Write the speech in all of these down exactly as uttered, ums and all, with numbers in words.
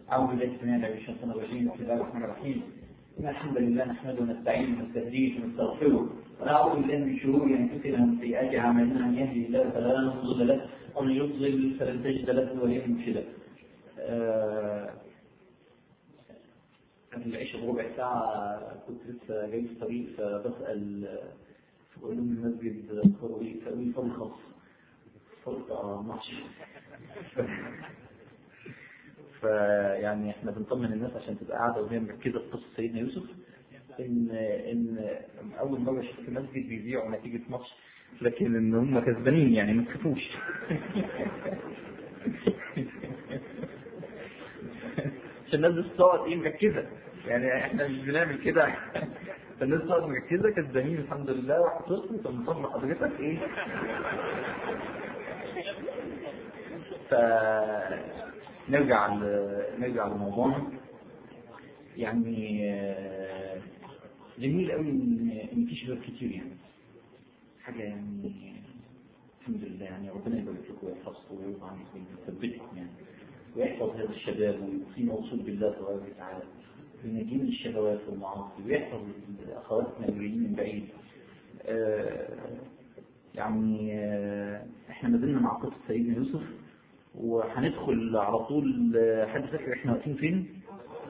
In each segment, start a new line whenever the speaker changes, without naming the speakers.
أعوذ بالله السميع العليم من الشيطان الرجيم. بسم الله الرحمن الرحيم. إن الحمد لله نحمده ونستعينه ونستهديه ونستغفره ونعوذ بالله من شرور أنفسنا ومن سيئات أعمالنا. من يهده الله فلا مضل له ومن يضلل فلن تجد له وليا مرشدا. قبل العشاء بربع ساعة كنت لسه جاي في الطريق فبسأل بقول لهم المسجد فقالوا لي فضل خاص فقلت اه ماشي. فيعني احنا بنطمن الناس عشان تبقى قاعده وهي مركزه في قصه سيدنا يوسف ان ان اول مره شفت مسجد بيذيعوا نتيجه ماتش لكن ان هم كسبانين يعني ما تخافوش. عشان الناس تقعد ايه مركزه يعني احنا مش بنعمل كده. فالناس تقعد مركزه كسبانين الحمد لله واحد صفر. فمطمن حضرتك ايه ف نرجع نرجع لموضوعنا. يعني جميل قوي ان في شباب كتير يعني حاجه يعني الحمد لله. يعني ربنا يبارك لكم ويحفظكم ويرضى عنكم ويثبتكم يعني ويحفظ هذا الشباب ويقيم وصول بالله تبارك وتعالى وينجي من الشهوات والمعاصي ويحفظ اخواتنا اللي جايين من بعيد. يعني احنا ما زلنا مع قصه سيدنا يوسف وهندخل على طول. حد فاكر احنا واقفين فين؟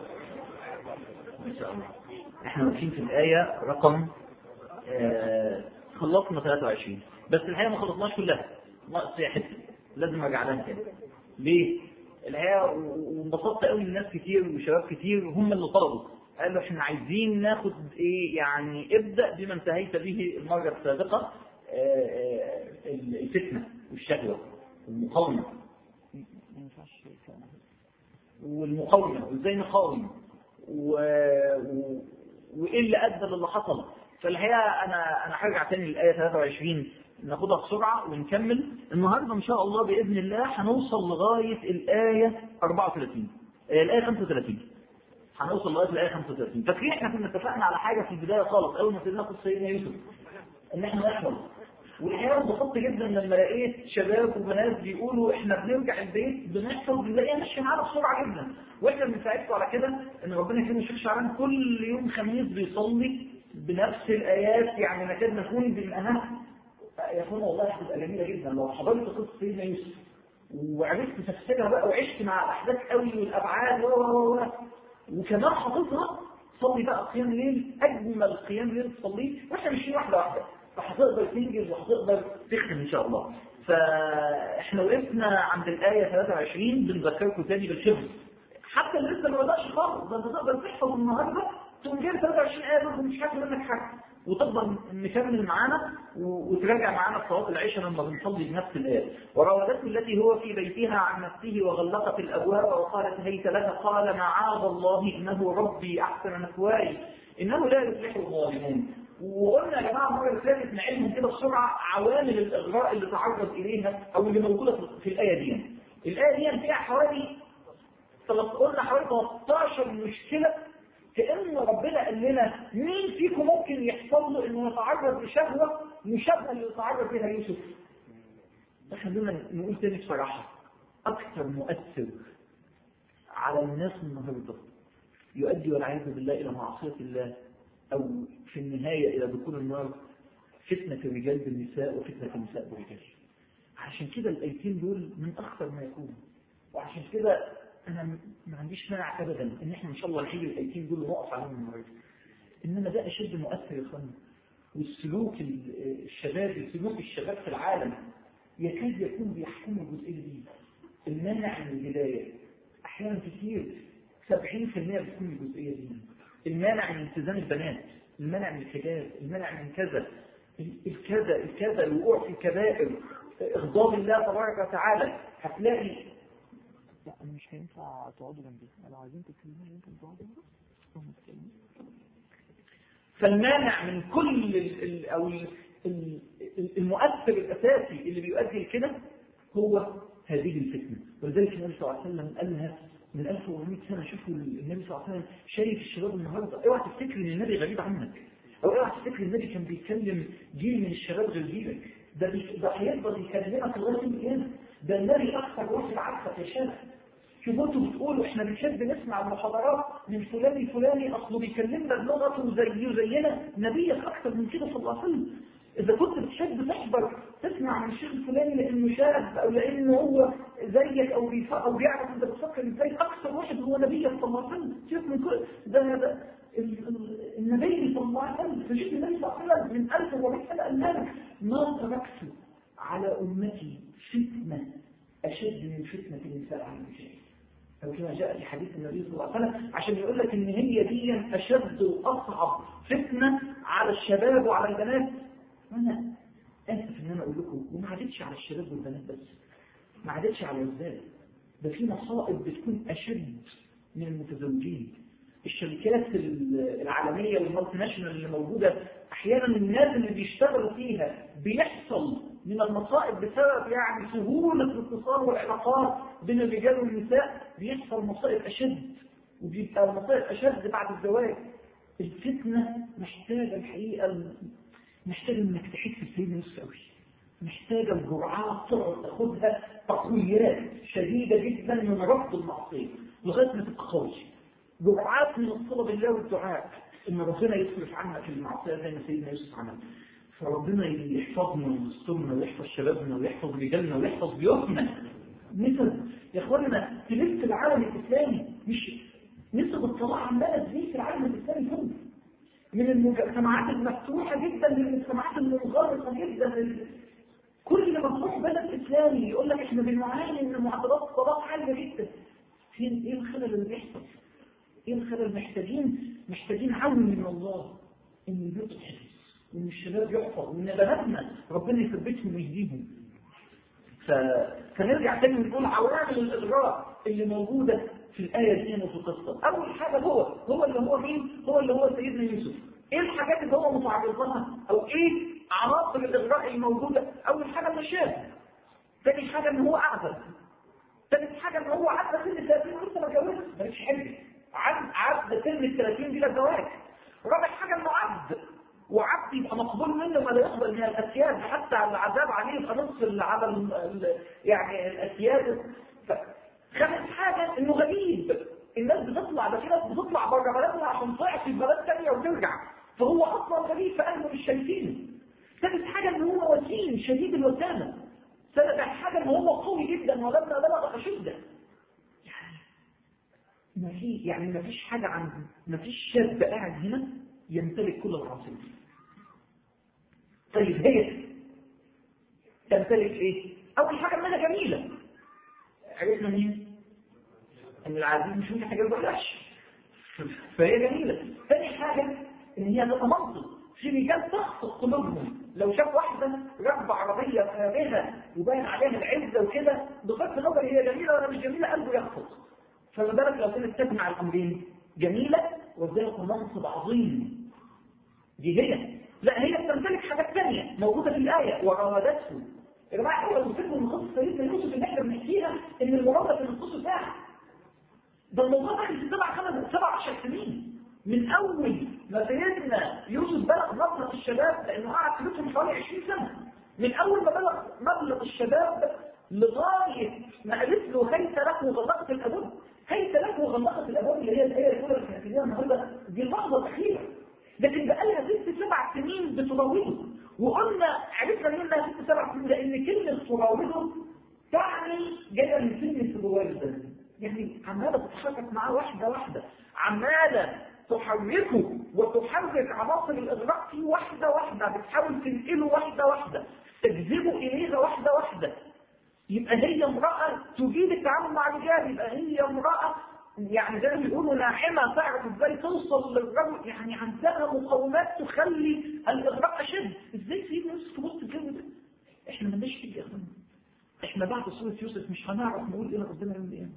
ان شاء الله احنا واقفين في الآية رقم آه خلصنا ثلاثة وعشرين بس الحقيقة ما خلصناش كلها ناقص فيها حته لازم ارجع لها تاني. ليه؟ الحقيقة وانبسطت قوي الناس كتير وشباب كتير هم اللي طلبوا قالوا احنا عايزين ناخد ايه يعني ابدأ بما انتهيت به المرة السابقة آه آه الفتنة والشهوة والمقاومة والمقاومة وازاي نقاوم و... و... وايه اللي ادى للي حصل. فالحقيقه انا انا هرجع تاني للايه ثلاثة وعشرين ناخدها بسرعه ونكمل النهارده ان شاء الله باذن الله. هنوصل لغايه الايه أربعة وثلاثين الايه خمسة وثلاثين هنوصل لغايه الايه خمسة وثلاثين. فاكرين احنا كنا اتفقنا على حاجه في البدايه خالص اول ما ابتدينا قصه سيدنا يوسف ان احنا نحفظ. والحقيقه انبسطت جدا لما لقيت شباب وبنات بيقولوا احنا بنرجع البيت بنحفظ بنلاقيها ماشيه معانا بسرعه جدا. واحنا بنساعدكم على كده ان ربنا يكرم الشيخ شعران كل يوم خميس بيصلي بنفس الايات. يعني نكاد نكون بالانها يا اخوانا والله هتبقى جميله جدا لو حضرت قصه سيدنا يوسف وعرفت تفسيرها بقى وعشت مع الاحداث قوي والابعاد و وكمان حافظها. صلي بقى قيام ليل اجمل قيام ليل تصليه واحنا ماشيين واحده واحده فهتقدر تنجز وهتقدر تختم ان شاء الله. فاحنا وقفنا عند الايه ثلاثة وعشرين بنذكركم تاني بالحفظ حتى اللي لسه ما بداش خالص. ده انت تقدر تحفظ النهارده تقوم جايب ثلاثة وعشرين ايه دول مش حاجه منك حاجه وتفضل مكمل معانا وتراجع معانا في صلاه العشاء لما بنصلي بنفس الايه. وراودته التي هو في بيتها عن نفسه وغلقت الابواب وقالت هيت لك قال معاذ الله انه ربي احسن مثواي انه لا يفلح الظالمون. وقلنا يا جماعه المره اللي فاتت نعلمهم كده بسرعه عوامل الاغراء اللي تعرض اليها او اللي موجوده في الايه دي. الايه دي فيها حوالي قلنا حوالي ثلاثتاشر مشكله كأن ربنا قال لنا مين فيكم ممكن يحصل له انه يتعرض لشهوه مشابهه اللي يتعرض لها يوسف. احنا بدنا نقول تاني بصراحه اكثر مؤثر على الناس النهارده يؤدي والعياذ بالله الى معصيه الله او في النهايه الى دخول النار فتنه الرجال بالنساء وفتنه النساء بالرجال. عشان كده الايتين دول من اخطر ما يكون. وعشان كده انا ما عنديش مانع ابدا ان احنا ان شاء الله نحل الايتين دول ونقف عليهم النهارده. انما ده اشد مؤثر يا اخوانا. والسلوك الشباب سلوك الشباب في العالم يكاد يكون بيحكم الجزئيه دي. المانع من الهدايه احيانا كتير سبعين بالمئة بتكون الجزئيه دي. المانع من التزام البنات، المانع من الحجاب، المانع من كذا الكذا الكذا الوقوع في الكبائر، اغضاب الله تبارك وتعالى. هتلاقي
لا مش هينفع تقعدوا جنبي لو عايزين تتكلموا يمكن تقعدوا جنبي.
فالمانع من كل ال ال او ال المؤثر الاساسي اللي بيؤدي لكده هو هذه الفتنه. ولذلك النبي صلى الله عليه وسلم قالها من ألف وأربعمائة سنه. شوفوا النبي صلى الله عليه وسلم شايف الشباب النهارده. اوعى تفتكر ان النبي غريب عنك او اوعى تفتكر النبي كان بيتكلم جيل من الشباب غير جيلك. ده ده هيفضل يكلمك لغايه القيامه. ده النبي اكثر واحد عارفك يا شاب. شوفوا انتوا بتقولوا احنا بنحب نسمع المحاضرات من فلان الفلاني اصله بيكلمنا بلغته زيه زينا. نبيك اكثر من كده صلى الله عليه وسلم. اذا كنت بتحب تحضر تسمع من الشيخ الفلاني لانه شاب او لانه هو زيك او بيفكر او بيعرف انت بتفكر ازاي، اكثر واحد هو نبيك صلى الله عليه وسلم. شوف من كل ده, ده النبي صلى الله عليه وسلم. فشوف النبي صلى الله عليه وسلم من ألف وأربعمائة سنه قال لنا ما تركت على امتي فتنه اشد من فتنه النساء على الرجال، أو كما جاء في حديث النبي صلى الله عليه وسلم، عشان يقول لك إن هي دي أشد وأصعب فتنة على الشباب وعلى البنات. وأنا آسف إن أنا أقول لكم، وما عادتش على الشباب والبنات بس، ما عادتش على الرجال، ده في مصائب بتكون أشد من المتزوجين. الشركات العالمية والمالتي ناشونال اللي موجودة أحيانا الناس اللي بيشتغلوا فيها بيحصل من المصائب بسبب يعني سهولة الاتصال والعلاقات بين الرجال والنساء، بيحصل مصائب أشد، وبيبقى المصائب أشد بعد الزواج. الفتنة محتاجة الحقيقة، محتاجة إنك تحس بسيد نفس قوي، محتاجة الجرعات تقعد تاخدها تقويات شديدة جدا من رفض المعصية لغاية ما تبقى قوي. جرعات من الصلاة بالله والدعاء إن ربنا يصرف عنها في المعصية زي ما سيدنا يوسف عمل. فربنا يحفظنا ويسترنا ويحفظ شبابنا ويحفظ رجالنا ويحفظ بيوتنا. مثل يا اخوانا تلف العالم الإسلامي، مش نسب الطلاق عمالة تزيد في العالم الإسلامي كله، من المجتمعات المفتوحة جدا للمجتمعات المنغلقة جدا. كل ما تروح بلد إسلامي يقول لك احنا بنعاني من معدلات الطلاق عالية جدا. فين ايه الخلل اللي بيحصل؟ ايه الخلل؟ محتاجين محتاجين عون من الله ان البيوت تحفظ وان الشباب يحفظ وان بناتنا ربنا يثبتهم ويهديهم. ف... فنرجع تاني نقول عوامل الاغراء اللي موجوده في الايه دي وفي القصه. اول حاجه هو هو اللي هو مين؟ هو اللي هو سيدنا يوسف. ايه الحاجات اللي هو متعرض لها او ايه عناصر الاغراء الموجوده؟ اول حاجه النشاز، ثاني حاجه ان هو اعزب، ثالث حاجه ان هو عدى سن ثلاثين لسه ما اتجوزش مالكش حجه، عد عد سن ال ثلاثين بلا زواج. رابع حاجه انه عبد، وعبد يبقى مقبول منه ما لا يقبل من الاسياد، حتى العذاب عليه يبقى نص على ال يعني الاسياد. خامس حاجه انه غريب، الناس بتطلع ده في ناس بتطلع بره بلدها عشان تضيع في بلد ثانيه وترجع، فهو اصلا غريب فاهله مش شايفينه. ثالث حاجه ان هو وسيم شديد الوسامه. سابع حاجه ان هو قوي جدا ولما بلغ اشده. ما في يعني ما فيش حاجة عن ما فيش شاب قاعد هنا يمتلك كل العناصر. طيب هي تمتلك ايه؟ اول حاجة انها جميلة. عرفنا مين؟ ان العزيز مش ممكن حاجة بلاش، فهي جميلة. ثاني حاجة ان هي تتمنطق، في رجال تخطئ قلوبهم لو شاف واحدة راكبة عربية فارهة وباين عليها العزة وكده بغض النظر هي جميلة ولا مش جميلة قلبه يخطئ. فما بالك لو كانت تجمع الامرين، جميله وذلك منصب عظيم. دي هي لا هي بتمتلك حاجات ثانيه موجوده في الايه وراودته. يا جماعه اول ما تفهموا من قصه سيدنا يوسف اللي احنا بنحكيها ان المراوده في القصه ساعه، ده الموضوع ده في سبع خمس سبع عشر سنين من اول ما سيدنا يوسف بلغ مبلغ الشباب، لانه قعد في بيتهم حوالي عشرين سنه، من اول ما بلغ مبلغ الشباب لغايه ما قالت له هيت لك وغلقت الابواب. هيت لك وغلقت الابواب اللي هي الايه الاولى اللي احنا فيها النهارده، دي اللحظه الاخيره، لكن بقى لها ست سبع سنين بتراوده. وقلنا عرفنا منها ست سبع سنين لان كلمه تراوده تعني جايه من كلمه الوالده، يعني عماله تتحرك معاه واحده واحده، عماله تحركه وتحرك عناصر الاغراء فيه واحده واحده، بتحاول تنقله واحده واحده، تجذبه اليها واحده واحده. يبقى هي امرأة تجيد التعامل مع الرجال، يبقى هي امرأة يعني زي ما بيقولوا ناعمة تعرف ازاي توصل للرجل، يعني عندها مقومات تخلي الإغراء أشد. ازاي سيدنا يوسف في وسط الجو ده؟ احنا ما لناش فيه يا اخوانا. احنا بعد سورة يوسف مش هنعرف نقول ايه ربنا يعمل ايه.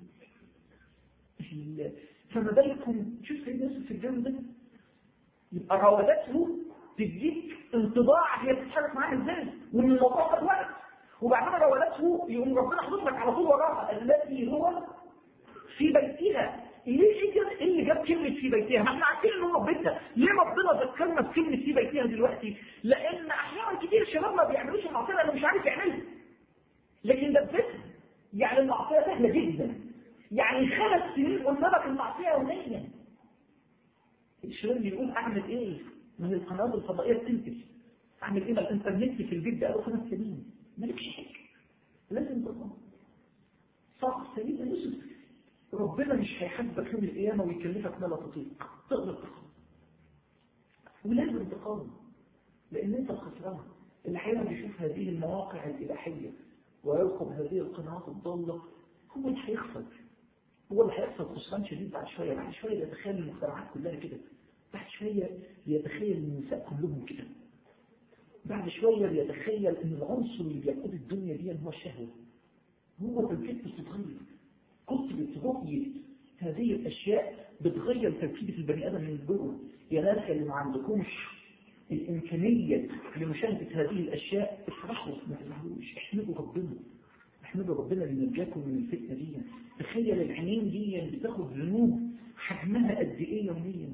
فما بالكم شوف سيدنا يوسف في الجو ده، يبقى راودته تديك انطباع هي بتتحرك معاها ازاي، وان الموضوع خد وقت. وبعدين راودته يقوم ربنا حاطط لك على طول وراها التي هو في بيتها. ليه ايه اللي جاب كلمه في بيتها؟ ما احنا عارفين ان هو بيتها. ليه ربنا ذكرنا بكلمه في بيتها دلوقتي؟ لان احيانا كتير الشباب ما بيعملوش المعصيه لانه مش عارف يعملها، لكن ده بيتها يعني المعصيه سهله جدا. يعني خمس سنين قدامك المعصية يوميا. الشباب بيقول اعمل ايه؟ ما هي القنوات الفضائية بتنتج. اعمل ايه؟ ما الانترنت في البيت بقاله خمس سنين مالكش حاجة، لازم تقوم صح سيدنا يوسف. ربنا مش هيحاسبك يوم القيامة ويكلفك ما لا تطيق، تقدر تقوم ولازم تقوم، لان انت الخسران. اللي حين بيشوف هذه المواقع الإباحية ويركب هذه القنوات الضالة هو اللي هيخسر، هو اللي هيحصل خسران شديد. بعد شوية بعد شوية يتخيل المجتمعات كلها كده، بعد شوية يتخيل النساء كلهم كده، بعد شوية يتخيل ان العنصر اللي بيقود الدنيا دي هو الشهوة. هو تركيب بتتغير، كنت بترؤية هذه الأشياء بتغير تركيبة البني آدم من جوه. يا ناس اللي ما عندكمش الإمكانية لمشاهدة هذه الأشياء افرحوا ما تزعلوش، احمدوا ربنا، احمدوا ربنا اللي نجاكم من الفتنة دي. تخيل العينين دي بتاخد ذنوب حجمها قد ايه يوميا.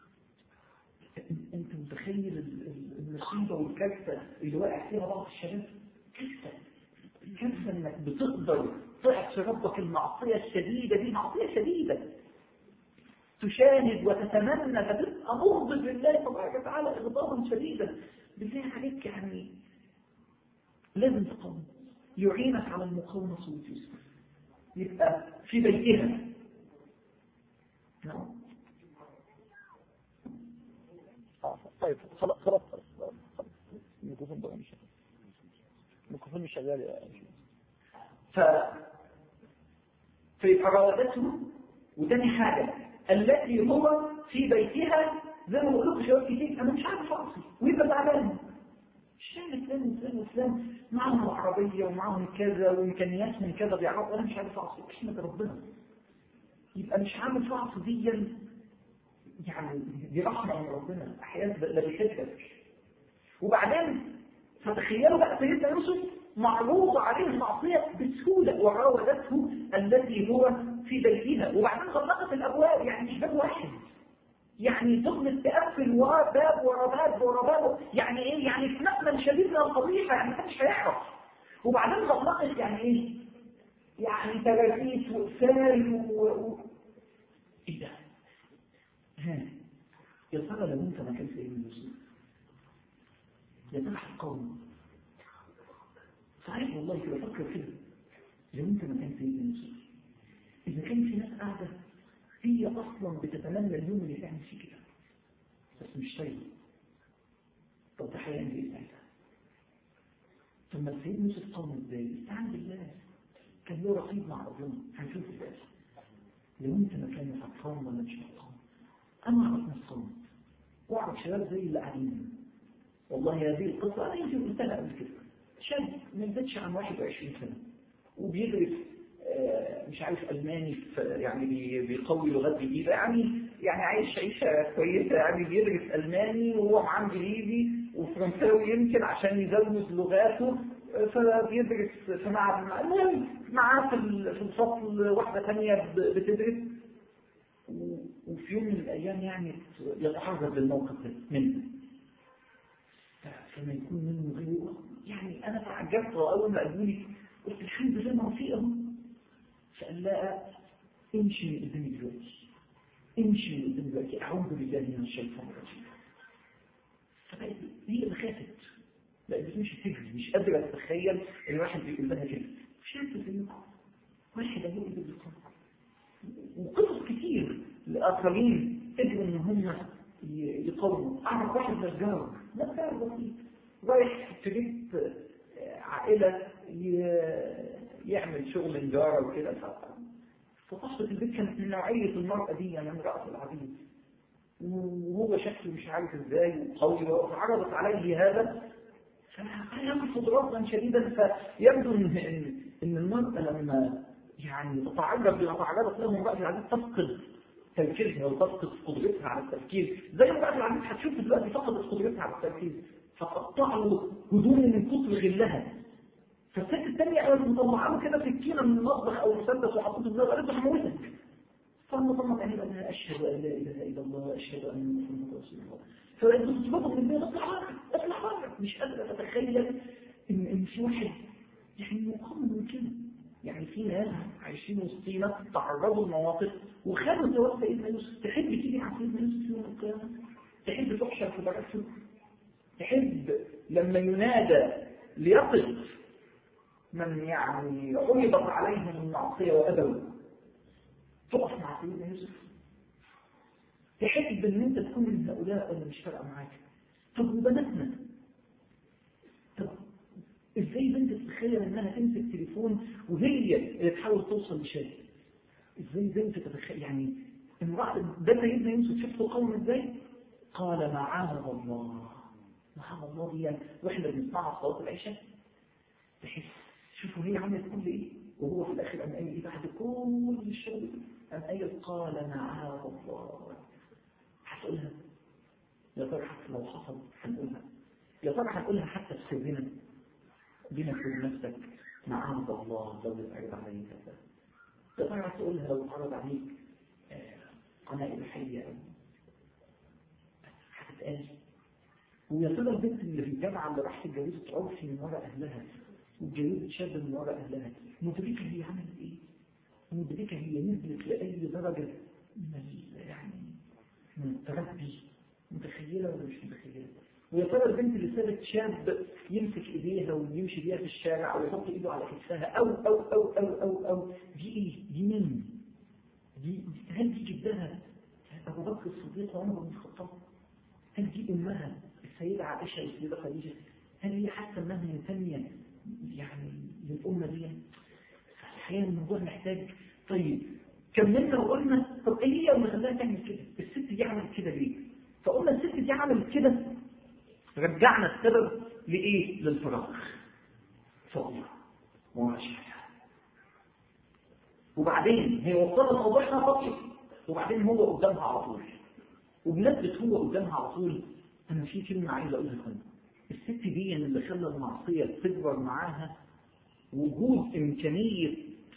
انت متخيل المصيبة والكارثة اللي واقع فيها بعض الشباب؟ كارثة كارثة انك بتقدر تعصي ربك المعصية الشديدة دي، معصية شديدة تشاهد وتتمنى فتبقى مغضب لله تبارك وتعالى إغضابا شديدا. بالله عليك يعني لازم تقوم، يعينك على المقاومة صوت يوسف. يبقى في بيتها. نعم.
طيب خلاص خلاص خلاص الميكروفون بقى مش شغال، الميكروفون مش شغال يا
ف في فراغته. وتاني حاجة التي هو في بيتها، زي ما بقول لكم شباب كتير انا مش عارف اعصي ويبقى تعبان، مش عارف اسلام اسلام اسلام معهم عربيه ومعهم كذا وامكانياتهم كذا بيعرفوا، انا مش عارف اعصي. احمد ربنا، يبقى مش عامل اعصي دي يعني دي رحمه من ربنا احيانا لا بيحبك. وبعدين فتخيلوا بقى سيدنا يوسف معروض عليه المعصيه بسهوله وراودته التي هو في بيتها، وبعدين غلقت الابواب. يعني مش باب واحد، يعني تغلق تقفل ورا باب ورا باب ورا باب. يعني ايه؟ يعني في نقله شديده من القضيه، يعني محدش هيعرف. وبعدين غلقت يعني ايه؟ يعني تراجيس وقفال و... و... ايه ده؟ ها يا ترى لو انت مكان سيدنا يوسف يا ترى هتقاوم؟ صحيح والله كده فكر كده، لو انت مكان سيدنا يوسف اذا كان في ناس قاعده هي اصلا بتتمنى اليوم اللي تعمل فيه كده بس مش شايفه، طب ده هيعمل ايه ساعتها؟ ثم سيدنا يوسف قام ازاي؟ استعان بالله، كان له رقيب مع ربنا. هنشوف ازاي لو انت مكاني هتقاوم ولا مش هتقاوم. انا اعرف ناس قامت واعرف شباب زي اللي قاعدين. والله هذه القصه انا يمكن قلتها قبل كده. شاب ما يزيدش عن واحد وعشرين سنه وبيدرس مش عارف ألماني، يعني بيقوي لغات جديدة، يعني يعني عايش عيشة كويسة، يعني بيدرس ألماني وهو معاه إنجليزي وفرنساوي يمكن عشان يزود لغاته، فبيدرس في معهد. المهم معاه في الفصل واحدة ثانية بتدرس، وفي يوم من الأيام يعني يتعرض للموقف ده منه، فما يكون منه غيره. يعني أنا تعجبت أول ما قالوا لي قلت الحمد لله ما في أهو. فقال لا امشي من قدامي دلوقتي، امشي من قدامي دلوقتي، اعوذ بالله من الشيطان الرجيم. فبقت هي اللي خافت، بقت بتمشي تجري، مش قادره تتخيل ان الواحد بيقول لها كده. شايفه زيكم واحد اهو اللي بيقول، وقصص كتير لاخرين قدروا ان هم يقاوموا. اعرف واحد نجار نجار بسيط رايح في بيت عائله يعمل شغل نجارة وكده، فصاحبة البيت كانت من نوعية المرأة دي، يعني امرأة العبيد، وهو شكله مش عارف ازاي وقوي، وعرضت عليه هذا فينقص رفضا شديدا. فيبدو ان ان المرأة لما يعني تتعرض لما تعرضت له امرأة العبيد تفقد تركيزها وتفقد قدرتها على التفكير، زي امرأة العبيد هتشوف دلوقتي فقدت قدرتها على التركيز، فقطعوا هدوم من كتر غلها. فالست الثانية قالت مطلعه كده سكينة من المطبخ أو مسدس وحطته في النار، قالت له هموتك. فالمطلع قال أنا أشهد أن لا إله إلا الله، أشهد أن محمد رسول الله. فقالت له تطلبه من البيت، اطلع بره اطلع بره. مش قادرة تتخيل إن إن في واحد يعني مقام من كده. يعني في ناس عايشين وسطينا تعرضوا لمواقف وخدوا ثواب سيدنا يوسف. تحب تيجي مع سيدنا يوسف يوم القيامة؟ تحب تحشر في بركته؟ تحب لما ينادى ليقف من يعني عرضت عليهم المعصية وأبوا تقف مع سيدنا يوسف؟ تحب ان انت تكون من هؤلاء ولا مش فارقه معاك؟ طب وبناتنا، طب ازاي بنت تتخيل انها تمسك تليفون وهي اللي تحاول توصل لشيء؟ ازاي بنت تتخيل يعني امرأة ده سيدنا يوسف شفته قوم ازاي؟ قال معاذ الله، معاذ الله دي يعني واحنا بنسمعها في صلاة العشاء تحس شوفوا هي عملت كل ايه وهو في الاخر قام قايل ايه بعد كل الشغل؟ قام قايل قال معاذ الله. هتقولها يا ترى حتى لو حصل هنقولها؟ يا ترى هنقولها حتى في سرنا بينك وبين نفسك معاذ الله لو اتعرض عليك كذا؟ يا ترى هتقولها لو اتعرض عليك قناة إباحية هتتقال؟ ويا ترى البنت اللي في الجامعة اللي راحت اتجوزت عرفي من وراء أهلها واتجوزت شاب من وراء أهلها، مدركة هي عملت إيه؟ مدركة هي نزلت لأي درجة من يعني من التربي؟ متخيلة ولا مش متخيلة؟ ويا ترى البنت اللي سابت شاب يمسك ايديها ويمشي بيها في الشارع او يحط ايده على كتفها او او او او او او دي ايه؟ دي مين؟ دي هل دي جدها ابو بكر الصديق وعمر بن الخطاب؟ هل دي امها السيدة عائشة والسيدة خديجة؟ هل هي حاسة انها منتمية يعني للامة دي؟ الحقيقة الموضوع محتاج. طيب كملنا وقلنا طب ايه هي اللي خلاها تعمل كده؟ الست دي عملت كده ليه؟ فقلنا الست دي عملت كده رجعنا السبب لايه؟ للفراغ فاضية وماشية. وبعدين هي وصلت موضوعنا فاضية وبعدين هو قدامها على طول وبنثبت هو قدامها على طول. انا في كلمة عايز اقولها لكم، الست دي اللي خلى المعصية تكبر معاها وجود امكانية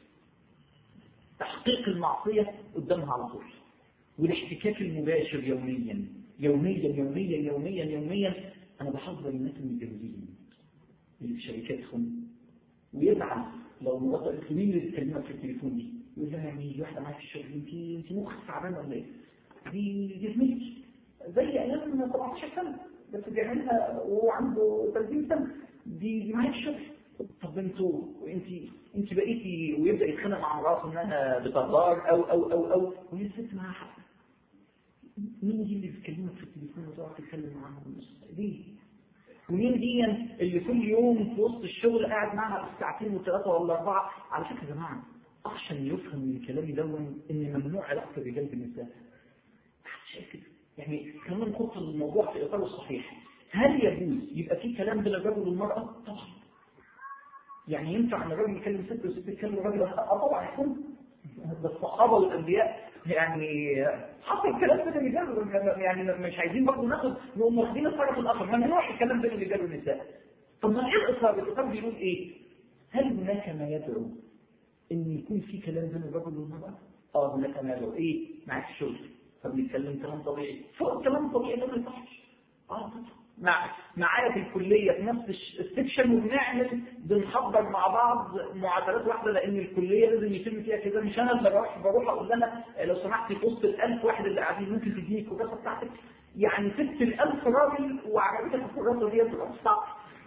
تحقيق المعصية قدامها على طول والاحتكاك المباشر يوميا يوميا يوميا يوميا يوميا. انا بحذر الناس المتجوزين اللي في شركاتهم ويزعل لو مراته قالت مين اللي بتكلمك في التليفون دي؟ يقول لها يعني واحده معاك في الشغل انت انت مخك تعبان ولا ايه؟ دي دي زميلتي زي ايام سبعتاشر سنه بس بيعملها وهو عنده ثلاثين سنه. دي دي معايا في الشغل. طب انتوا انت انت بقيتي ويبدا يتخانق مع مراته انها بتغار او او او او وهي الست معاها حق. مين دي اللي بتكلمك في التليفون وتقعد تتكلم معاها ليه؟ ومين دي اللي كل يوم في وسط الشغل قاعد معاها بالساعتين وثلاثه ولا اربعه؟ على فكره يا جماعه عشان يفهم من كلامي دون ان ممنوع علاقه الرجال بالنساء. شايف كده؟ يعني كمان نحط الموضوع في اطاره الصحيح. هل يجوز يبقى في كلام بين الرجل والمراه؟ طبعا. يعني ينفع ان الراجل يكلم ست وست تكلم راجل؟ اه طبعا يكون. بس الصحابه والانبياء يعني حصل كلام بين الرجال، يعني مش عايزين برضه ناخد نقوم واخدين الطرف الاخر ممنوع الكلام بين الرجال والنساء. طب ما ايه الاصرار؟ الاصرار بيقول ايه؟ هل هناك ما يدعو ان يكون في كلام بين الرجل والمراه؟ اه هناك ما يدعو. ايه؟ معاك الشغل فبنتكلم كلام طبيعي فوق كلام طبيعي ده ما ينفعش. اه مع معايا في الكليه في نفس السكشن وبنعمل بنحضر مع بعض معادلات واحده لان الكليه لازم يتم فيها كده. مش انا اللي بروح بروح اقول لها لو سمحتي في وسط الألف واحد اللي قاعدين ممكن تديني الكراسه بتاعتك؟ يعني ست الألف راجل وعجبتك الكراسه دي تبقى صعب.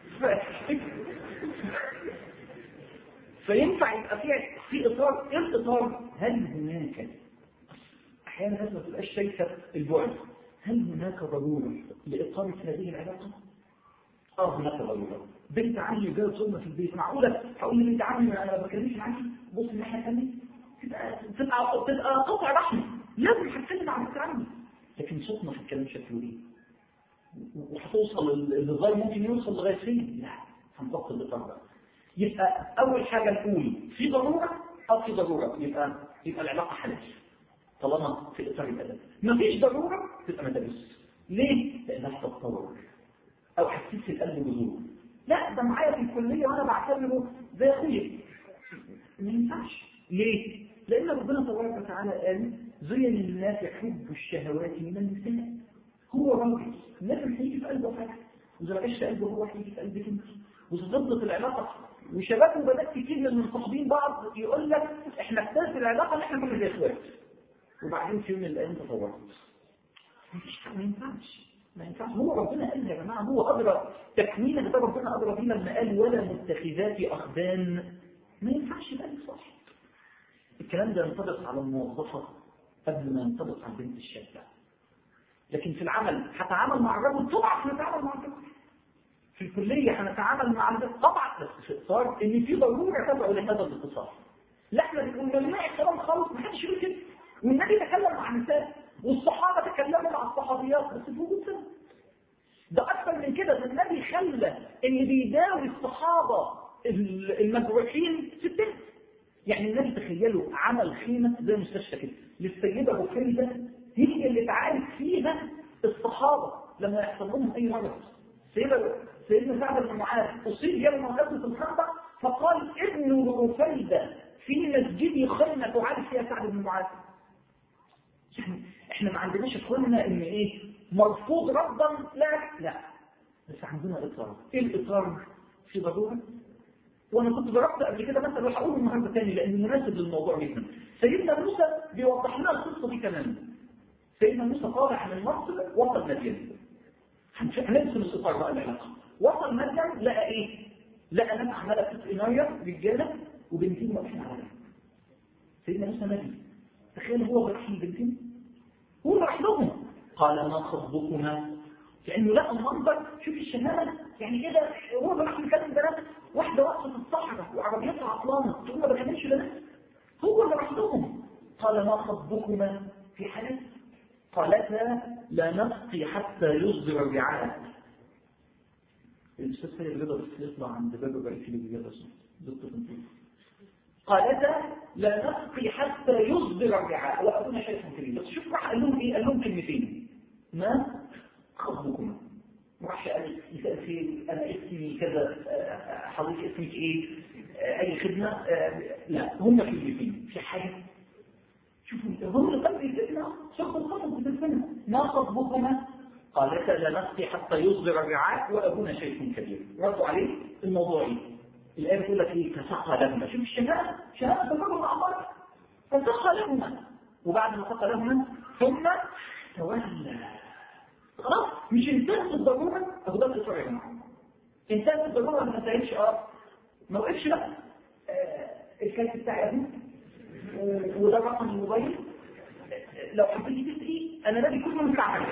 فينفع يبقى في في اطار. ايه الاطار؟ هل هناك احيانا الناس ما تبقاش شايفه البعد. هل هناك ضروره لاقامه هذه العلاقه؟ اه هناك ضروره. بنت عمي جايه تزورنا في البيت، معقوله هقول لبنت عمي انا ما بكلمش معاكي؟ بص الناحيه الثانيه تبقى تبقى تبقى قطع رحم. لازم هتكلم مع بنت عمي لكن صوتنا في الكلام شكله ايه؟ وهتوصل الهزار ممكن يوصل لغايه فين؟ لا هنضبط الاطار. يبقى اول حاجه نقول في ضروره او في ضروره يبقى يبقى العلاقه حلال طالما في اطار الادب. مفيش ضروره تبقى ما تدرس. ليه؟ لانها تتطور او حسيت في القلب بذور. لا ده معايا في الكليه وانا بعتبره زي اخويا. ما ينفعش. ليه؟ لان ربنا تبارك وتعالى قال زين للناس حب الشهوات من النساء. هو راجل لازم هيجي في قلبه حاجه، واذا ما جاش في قلبه هو هيجي في قلبك انت، وتضبط العلاقه وشباب وبنات كتير من المصاحبين بعض يقول لك احنا ابتدت العلاقه ان احنا كنا زي اخوات، وبعدين في يوم من الايام تطورت. ما ينفعش ما ينفعش. هو ربنا قال يا جماعه، هو ادرى تكوينه ده، ربنا ادرى بينا لما قال ولا متخذات اخدان. ما ينفعش يبقى لك صاحب. الكلام ده ينطبق على الموظفه قبل ما ينطبق على بنت الشاب. لكن في العمل هتعامل مع الرجل طبعا هنتعامل مع الرجل، في الكليه هنتعامل مع البنت طبعا، بس في اطار ان في ضروره تدعو لهذا الاتصال. لا احنا بنقول ممنوع الكلام خالص، ما حدش يقول كده. والنبي تكلم مع النساء والصحابه تكلموا مع الصحابيات، بس في وجود سنه. ده اكثر من كده، ده النبي خلى ان بيداوي الصحابه المجروحين في البيت. يعني النبي تخيلوا عمل خيمه زي مستشفى كده للسيده بخيده، هي اللي تعالج فيها الصحابه لما يحصل لهم اي مرض. سيدنا سيدنا سعد بن معاذ اصيب يوم غزوه الخندق، فقال ابن رفيده في مسجدي خيمه تعالج فيها سعد بن معاذ. يعني احنا ما عندناش اخواننا ان ايه مرفوض رفضا، لا لا، بس عندنا اطار. ايه الاطار؟ في ضروره. وانا كنت ضربت قبل كده مثلا وهقوله النهارده تاني لانه مناسب للموضوع جدا. سيدنا موسى بيوضح لنا القصه دي تماما. سيدنا موسى طالع عن المصر وصل مدين. هنرسم الاطار بقى العلاقه. وصل مدين لقى ايه؟ لقى ناس عماله تتناير رجاله وبنتين واقفين عليها. سيدنا موسى نبي، تخيل هو راح للبنتين، هو راح لهم. قال ما خطبكما؟ لانه لقى المنظر، شوف الشمال يعني كده، هو راح يكلم بنات، واحده واقفه في الصحراء وعربيتها عطلانه تقول ما بكلمش بنات، هو اللي راح لهم. قال ما خطبكما في حدث؟ قالتا لا نسقي حتى يصدر الرعاء. الاستاذ سيد رضا بس يطلع عند باب الرئيس اللي بيجي الرسول دكتور انتوا. قالتا لا نسقي حتى يصدر الرعاء وابونا شيخ كريم. بس شوف راح قال لهم ايه؟ قال لهم كلمتين. ما خطبكما؟ ما راحش قال مساء الخير انا اسمي كذا، حضرتك اسمك ايه، اي خدمه، لا هم كلمتين في حاجه. شوفوا هم اللي قالوا يسالنا شخص الخطب بتسمع ما خطبكما؟ قالتا لا نسقي حتى يصدر الرعاء وابونا شيخ كبير. ردوا عليه الموضوع ايه؟ الآية بتقول لك ايه؟ فسقى لهما. شوف الشهادة، شهادة تفرق مع بعض. فسقى لهما، وبعد ما سقى لهما ثم تولى. خلاص مش انتهت الضرورة. أبو ده الإصرار يا جماعة، انتهت الضرورة ما انتهتش. اه ما وقفش بقى. آه الكلب بتاعي ابوه وده رقم الموبايل، لو حبيتي تسقي انا نادي كل من بتاعك.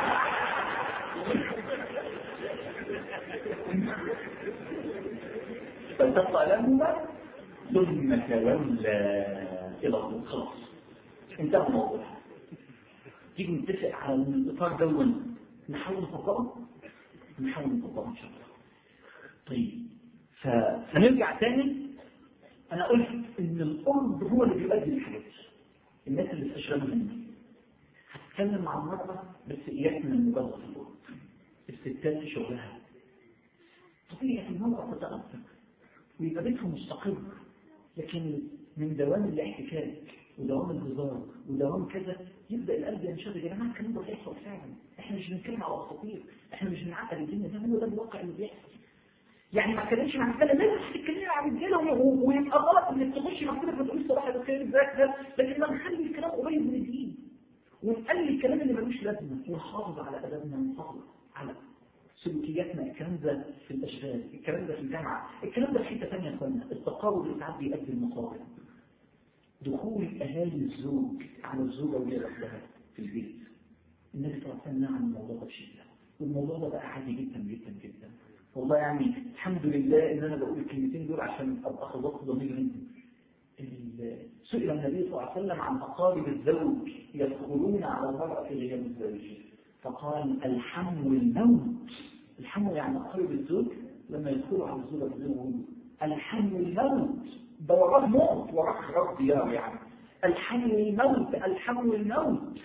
فسقى لهما ثم تولى الى الله. خلاص انتهى الموضوع. تيجي نتفق على الاطار دون، نحاول نطبقه نحاول نطبقه ان شاء الله. طيب فنرجع تاني. انا قلت ان الامر هو اللي بيؤدي الحاجات. الناس اللي استشربوا مني هتتكلم مع المرأة بس اياك من المبالغه في الامر. الستات في شغلها طبيعي المرأة تتأثر ويبقى بيتها مستقر، لكن من دوام الاحتكاك ودوام الهزار ودوام كذا يبدا القلب ينشغل. يا جماعه الكلام ده بيحصل فعلا، احنا مش بنتكلم على اساطير، احنا مش بنعقد الدنيا، ده هو ده الواقع اللي بيحصل. يعني ما اتكلمش مع الرجاله، لازم تتكلمي مع الرجاله ويبقى غلط انك تخشي مكتبك ما تقوليش صباح الخير ازيك ده، لكن ما نخلي الكلام قريب من الدين ونقلل الكلام اللي ملوش لازمه ونحافظ على ادبنا ونحافظ على سلوكياتنا. الكلام ده في الاشغال، الكلام ده في الجامعه، الكلام ده في حته ثانيه يا اخوانا. التقارب اللي ساعات بيؤدي المصائب. دخول اهالي الزوج على الزوجه وهي لوحدها في البيت. النبي صلى الله عليه وسلم عن الموضوع ده بشده، والموضوع ده بقى عادي جدا جدا جدا. والله يعني الحمد لله ان انا بقول الكلمتين دول عشان ابقى خلصت ضمير منهم. سئل النبي صلى الله عليه وسلم عن اقارب الزوج يدخلون على المراه في غياب الزوج، فقال الحم والموت. الحم يعني اقارب الزوج لما يدخلوا على الزوجه يقولوا الحم والموت، ده وراه موت، وراه خراب ديار. يعني الحم والموت، الحم والموت.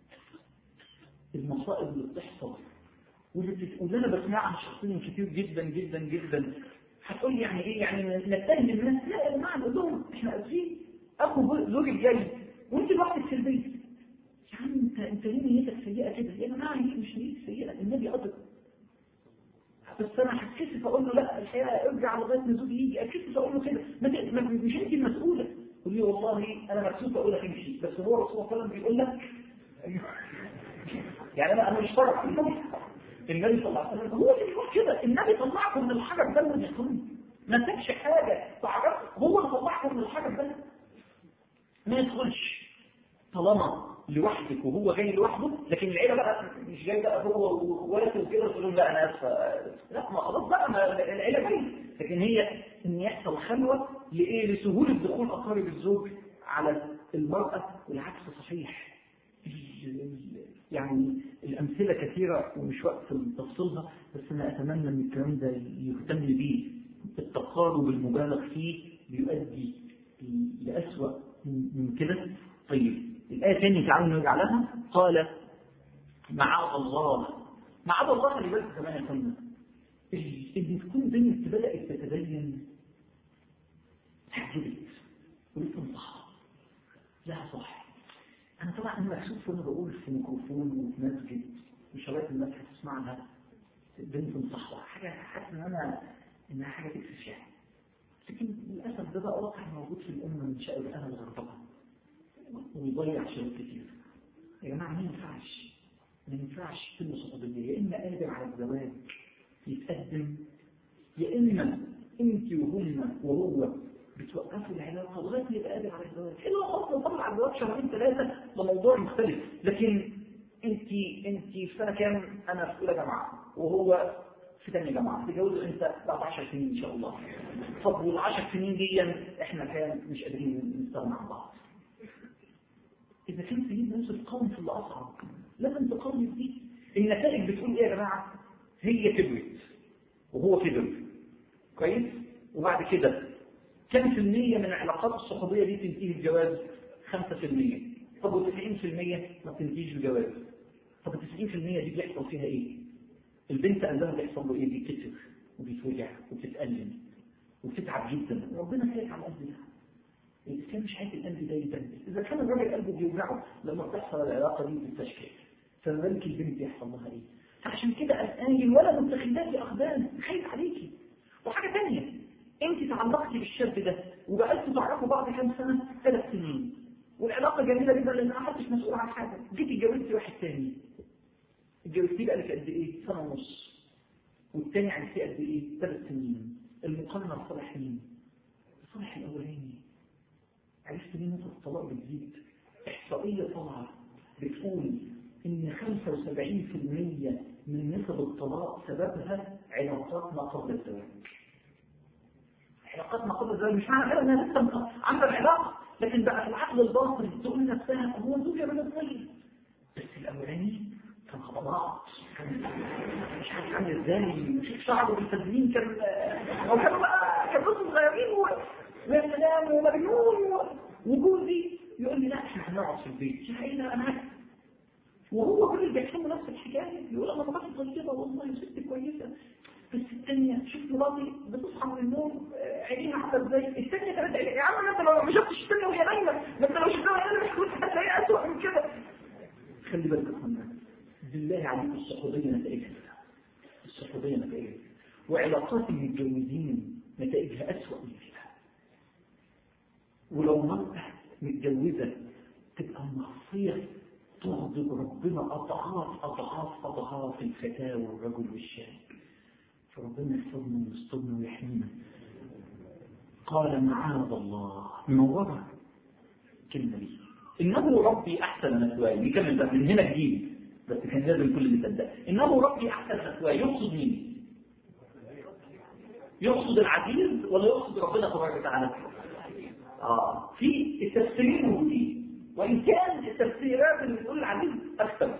المصائب اللي بتحصل واللي انا بسمعها شخصيا كتير جدا جدا جدا. هتقول لي يعني ايه؟ يعني نتهم الناس؟ لا يا جماعه نقول لهم احنا اسفين، اخو زوجي جاي وانت لوحدك في البيت. يا عم انت انت ليه نيتك سيئه كده؟ يا جماعه هي مش نيتي سيئه، النبي قدر. بس انا هتكسف اقول له لا الحقيقه ارجع لغايه ما زوجي يجي، اكيد اقول له كده مش انت المسؤوله. يقول لي والله انا مكسوف اقول لك امشي، بس هو الرسول صلى الله عليه وسلم بيقول لك يعني انا انا مش فرق النبي النبي صلى الله عليه وسلم هو اللي بيقول كده. النبي طلعكم من الحجر ده من يكون ما سابش حاجه تعرف، هو اللي طلعكم من الحجر ده. ما يدخلش طالما لوحدك وهو جاي لوحده، لكن العيله بقى مش جاي بقى هو وولده وكده تقول لهم لا انا اسفه، لا ما خلاص بقى ما العيله جايه. لكن هي ان يحصل خلوه لايه؟ لسهوله دخول اقارب الزوج على المراه، والعكس صحيح. يعني الامثله كثيره ومش وقت تفصيلها، بس انا اتمنى ان الكلام ده يهتم بيه. التقارب المبالغ فيه بيؤدي لأسوأ من كده. طيب الآية ثانية تعالوا نرجع لها. قال معاذ الله، معاذ الله اللي بالك كمان يا فندم اللي تكون بنت بدأت تتدين تعجبت ولسه صح لا صح. أنا طبعا أنا مكسوف وأنا بقول في ميكروفون وفي مسجد وشباب الناس هتسمعها بنت صح حاجة حاسس إن أنا إنها حاجة تكسف يعني. لكن للأسف ده بقى واقع موجود في الأمة من شأن الأهل الغرباء ويضيع شباب كتير. يا جماعة ما ينفعش ما ينفعش كل صحوبية، يا إما قادر على الزواج يتقدم، يا إما أنت وهم وهو بتوقفوا العلاقة لغاية ما يبقى قادر على الزواج. إلا خلاص طبعا على الزواج شهرين ثلاثة ده موضوع مختلف. لكن أنت أنت في سنة كام؟ أنا في أولى جامعة وهو في ثانية جامعة، تتجوزوا أنت بعد عشر سنين إن شاء الله. طب والعشر سنين دي إحنا كان مش قادرين نستغنى عن بعض. إذا كان في ناس تقاوم في اللي أصعب لازم تقاوم دي. النتائج بتقول إيه يا جماعة؟ هي كبرت وهو كبر كويس، وبعد كده كم في المية من العلاقات الصحوبية دي تنتهي بجواز؟ خمسة في المية. طب وتسعين في المية ما تنتهيش بجواز. طب التسعين في المية دي بيحصل فيها إيه؟ البنت قلبها بيحصل له إيه؟ بيتكسر وبيتوجع وبتتألم وبتتعب جدا. ربنا خايف على القلب ده. الإنسان مش عايز القلب ده يتبدل. إذا كان الراجل قلبه بيوجعه لما بتحصل العلاقة دي بالتشكيل، فما بالك البنت يحصل لها إيه؟ فعشان كده الآن الولد متخذات أخدان خايف عليكي. وحاجة ثانية، أنت تعلقتي بالشاب ده وبقيتوا تعرفوا بعض كام سنة؟ ثلاث سنين، والعلاقة جميلة جدا لأن ما حدش مسؤول عن حاجة. جيتي اتجوزتي واحد ثاني، اتجوزتيه بقى لك قد إيه؟ سنة ونص، والثاني عرفتيه قد إيه؟ ثلاث سنين. المقارنة لصالح مين؟ لصالح الأولاني. عرفت ليه نسبة الطلاق بتزيد؟ إحصائية طالعة بتقول إن خمسة وسبعين في المية من نسب الطلاق سببها علاقات ما قبل الزواج. علاقات ما قبل الزواج مش معنى كده إنها لسه عندها العلاقة، لكن بقى في العقل الباطن تقول نفسها هو زوجي ولا زوجي؟ بس الأولاني كان خطبات، كان مش عارف عامل إزاي، مش شعره بالتدوين، كان أو كانوا بقى كانوا صغيرين ويا سلام ومجنون. وجوزي يقول لي لا احنا هنقعد في البيت. يا عيني انا عارف. وهو كل اللي بيحكم نفس الحكايه يقول انا مراتي طيبه والله ست كويسه، بس الثانيه شوف مراتي بتصحى من النوم عينيها عامله ازاي، الثانيه كانت يا عم انت لو ما شفتش الثانيه وهي نايمه، ما انت لو شفتها وهي نايمه مش كنت هتلاقيها اسوء من كده. خلي بالك يا فندم بالله عليك، الصحوبيه نتائجها الصحوبيه نتائجها وعلاقات المتجوزين نتائجها اسوء من كده. ولو مرأة متجوزة تبقى مخصية تغضب ربنا أضعاف أضعاف أضعاف الفتاة والرجل والشاب. فربنا يحفظنا ويسترنا ويحمينا. قال معاذ الله، منورة كلمة دي، إنه ربي أحسن مثواي. بيكمل بقى من هنا جديد، بس كان لازم كل اللي صدق. إنه ربي أحسن مثواي يقصد مين؟ يقصد العزيز ولا يقصد ربنا تبارك وتعالى؟ آه في التفسيرين موجودين، وإن كان التفسيرات اللي بتقول العزيز أكثر.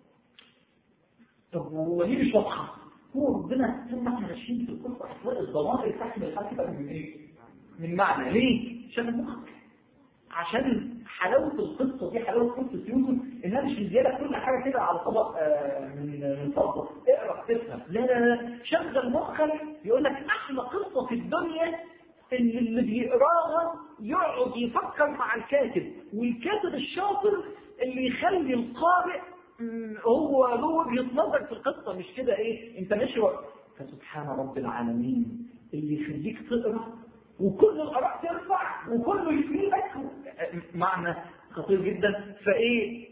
طب وليه مش واضحة؟ هو ربنا ثم احنا ماشيين في القصة أسواء الضمائر تحمل الحاجة من إيه؟ من معنى. ليه؟ عشان المخك، عشان حلاوة القصة دي، حلاوة قصة يوسف إنها مش مديالك كل حاجة كده على طبق آه من من فضة اقرأ تفهم. لا لا لا، شغل مخك يقول لك أحلى قصة في الدنيا إن اللي بيقراها يقعد يفكر مع الكاتب، والكاتب الشاطر اللي يخلي القارئ هو له وجهة نظر في القصة، مش كده إيه أنت ماشي فسبحان رب العالمين اللي يخليك تقرأ وكل الآراء ترفع وكله يفيدك. معنى خطير جدا. فإيه؟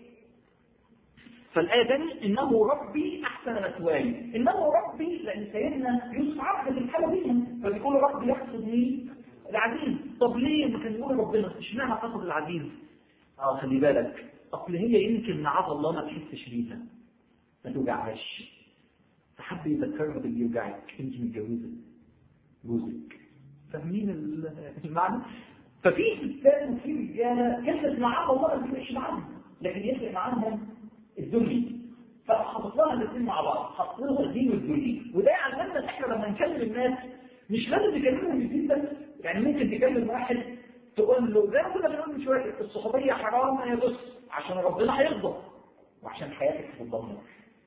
فالآية دي إنه ربي أحسن مثواي. إنه ربي لأن سيدنا يوسف عبد الحالة بيهم فبيقول ربي يقصد مين؟ العزيز. طب ليه ما كان يقول ربنا؟ اشمعنى قصد العزيز؟ اه خلي بالك، أصل هي يمكن معاذ الله ما تحسش بيها، ما توجعهاش، فحب يذكرها باللي يوجعك. أنت متجوزة جوزك، فاهمين المعنى؟ ففي ستات وفي رجاله كانت معاها الله ما بيفرقش معاهم، لكن يفرق معاهم الدنيا، فحطت لها الاثنين مع بعض، حط لها الدين والدنيا. وده يعلمنا ان احنا لما نكلم الناس مش لازم نكلمهم بالدين بس. يعني ممكن تكلم واحد تقول له زي ما كنا بنقول من شويه الصحوبيه حرام يا بص عشان ربنا هيغضب وعشان حياتك هتتدمر.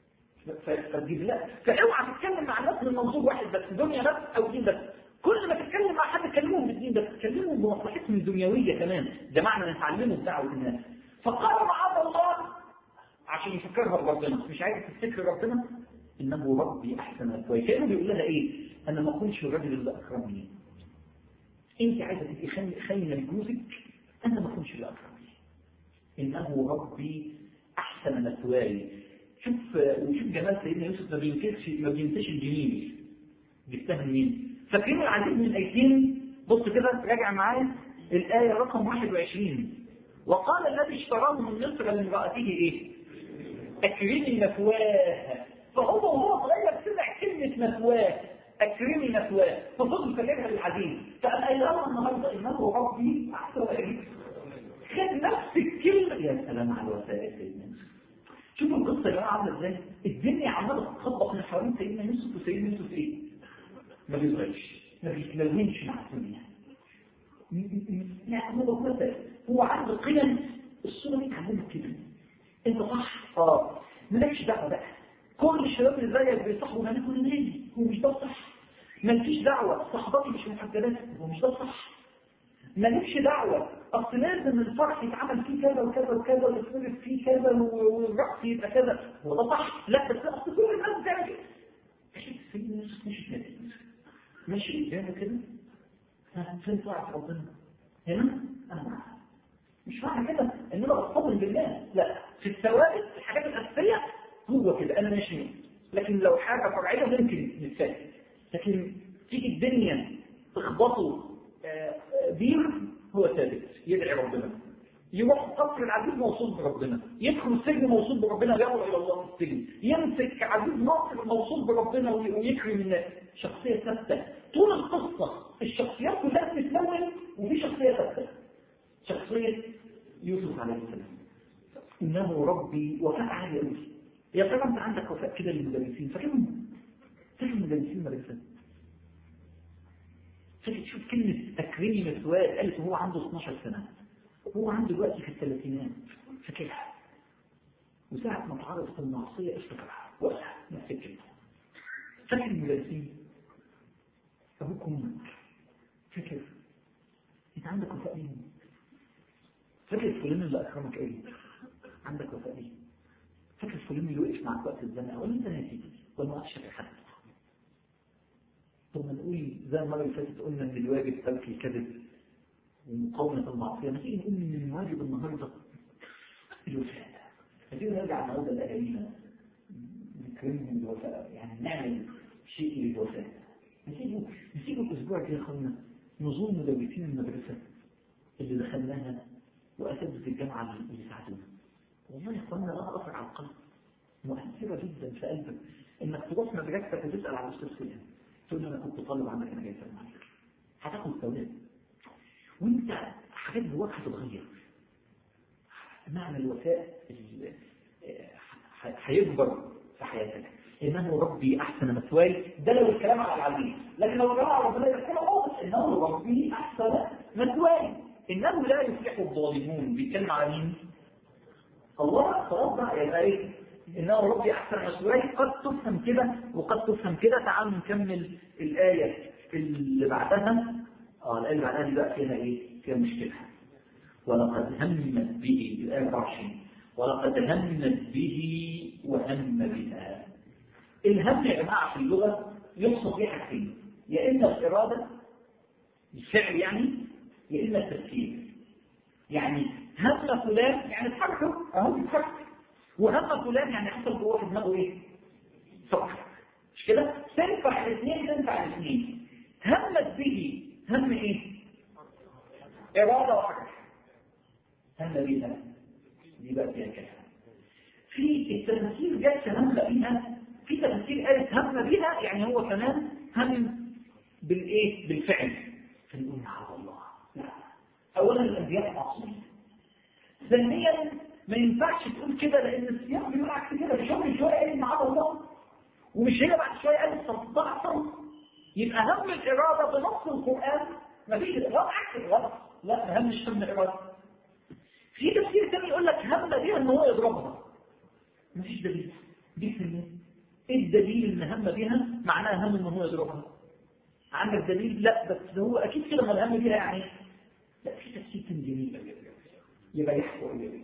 فتجيب لا، فاوعى تتكلم مع الناس من منظور واحد بس، دنيا بس او دين بس. كل ما تتكلم مع حد تكلمهم بالدين بس، تكلمهم بمصلحتهم الدنيويه كمان. ده معنى نتعلمه بدعوه الناس. فقال معاذ الله عشان يفكرها بربنا، مش عايز تفتكر ربنا انه ربي احسن مثواي. كانه بيقول لها ايه؟ انا ما اكونش الراجل اللي اكرمني. انت عايزه تبقي خاينه لجوزك، انا ما اكونش اللي اكرمني. انه ربي احسن مثواي. شوف وشوف جمال سيدنا يوسف، ما بينكرش ما بينساش الجميل. جبتها منين؟ فاكرين العزيز من الايتين؟ بص كده راجع معايا الايه رقم واحد وعشرين. وقال الذي اشتراه من مصر لامراته ايه؟ اكرمي مثواه. فهو وهو صغير سمع كلمه مثواه، اكرمي مثواه، ففضل فاكرها العزيز. فقال ايها النهارده انه ربي احسن مثواي. خد نفس الكلمه. يا سلام على الوفاء سيدنا يوسف. شوفوا القصه يا جماعه عامله ازاي. الدنيا عماله تتخبط من حوالين سيدنا يوسف، وسيدنا يوسف ايه؟ ما بيصغرش، ما بيتلونش مع الدنيا. يعني هو مثلا هو عنده قيم. الصوره دي اتعلمت كده. انت صح اه مالكش دعوه بقى. كل الشباب اللي زيك بيصاحبوا بنات النادي، هو مش ده صح. مالكيش دعوه صحباتي مش محجبات، هو مش ده صح. مالكش دعوه اصل لازم الفرح يتعمل فيه كذا وكذا وكذا ويتولد فيه كذا والرقص يبقى كذا، هو ده صح. لا بس اصل كل الناس بتعمل كده. سيدنا يوسف مش كده، ماشي قدامه كده. فين طاعة ربنا؟ هنا انا معاها. مش معنى كده ان انا بصطدم بالله، لا. في الثوابت في الحاجات الاساسيه هو كده انا ماشي. لكن لو حاجه فرعيه ممكن نتفاهم. لكن تيجي الدنيا تخبطه بير هو ثابت، يدعي ربنا. يروح قصر العزيز موصول بربنا، يدخل السجن موصول بربنا ويدعو الى الله في السجن، يمسك عزيز مصر موصول بربنا ويكرم الناس. شخصيه ثابته طول القصه. الشخصيات كلها بتتلون وفي شخصيه ثابته. شخصيه يوسف عليه السلام انه ربي وفاء عالي قوي. يا ترى انت عندك وفاء كده للمدرسين؟ فاكرهم؟ فاكر المدرسين المدرسه؟ فاكر تشوف كلمه اكرمي مثواه قالت وهو عنده اثناشر سنه، هو عنده دلوقتي في الثلاثينات. فاكرها وساعه ما تعرض المعصيه افتكرها وقتها نفس الكلمه. فاكر المدرسين؟ ابوك وامك فاكر؟ انت عندك وفاء ليهم؟ فاكر فلان اللي اكرمك ايه؟ عندك وفاء ليه؟ فاكر فلان اللي وقف معك وقت الزنقه ولا انت ناسي ولا ما قفش حد؟ طب ما نقول زي المره اللي فاتت قلنا ان الواجب ترك الكذب ومقاومه المعصيه، ما تيجي نقول ان الواجب النهارده الوفاء. ما تيجي نرجع نعود لاهالينا نكرمهم بالوفاء، يعني نعمل شيء للوفاء. نسيبوا نسيبوا الاسبوع ده يا اخوانا نزور مدرسين المدرسه اللي دخلناها واساتذه الجامعه اللي ساعدونا. والله يا اخوانا لها اثر على القلب، مؤثره جدا في قلبك. انك تروح مدرستك وتسال على الاستاذ فلان تقول له انا كنت طالب عندك انا جاي اسال عليك، هتاخد ثواب وانت حاجات جواك هتتغير. معنى الوفاء هيكبر في حياتك. انه ربي احسن مثواي. ده لو الكلام على العزيز. لكن لو الكلام على ربنا يبقى كلام واضح. انه ربي احسن مثواي انه لا يفلح الظالمون. بيتكلم على مين؟ الله. خلاص بقى يبقى ايه؟ انه ربي احسن مثواي قد تفهم كده وقد تفهم كده. تعالوا نكمل الايه اللي بعدها. اه الايه اللي بعدها دي بقى فيها ايه؟ فيها مشكله. ولقد همت به الايه أربعة وعشرين. ولقد همت به وهم بها. الهم يا جماعه في اللغه يقصد بيه حاجتين، يا إما الإرادة بالفعل يعني، يا إما التفكير. يعني هم فلان يعني اتحرك اهو بيتحرك، وهم فلان يعني حصل جوه في دماغه ايه؟ فكر. مش كده؟ تنفع الاثنين، تنفع الاثنين. همت به هم ايه؟ إرادة وحركة. هم بها دي بقى فيها كلام. في التفسير جت هم بها، في تفسير قالت هم بها يعني هو كمان هم بالايه؟ بالفعل. فنقول على الله لا. اولا الانبياء معصومين. ثانيا ما ينفعش تقول كده لان السياق بيقول عكس كده. مش هم شويه قال على الله ومش هي بعد شويه قالت صدقت. يبقى هم الاراده بنص القران ما فيش اراده عكس الاراده. لا ما همش هم الاراده. في تفسير ثاني يقول لك هم بها ان هو يضربها. ما فيش دليل. دي سنه. ايه الدليل ان هم بها معناها هم ان هو يضربها؟ عندك دليل؟ لا بس هو اكيد كده ما الهم بها يعني. لا في تفسير جميل يبقى يحكوا عليه.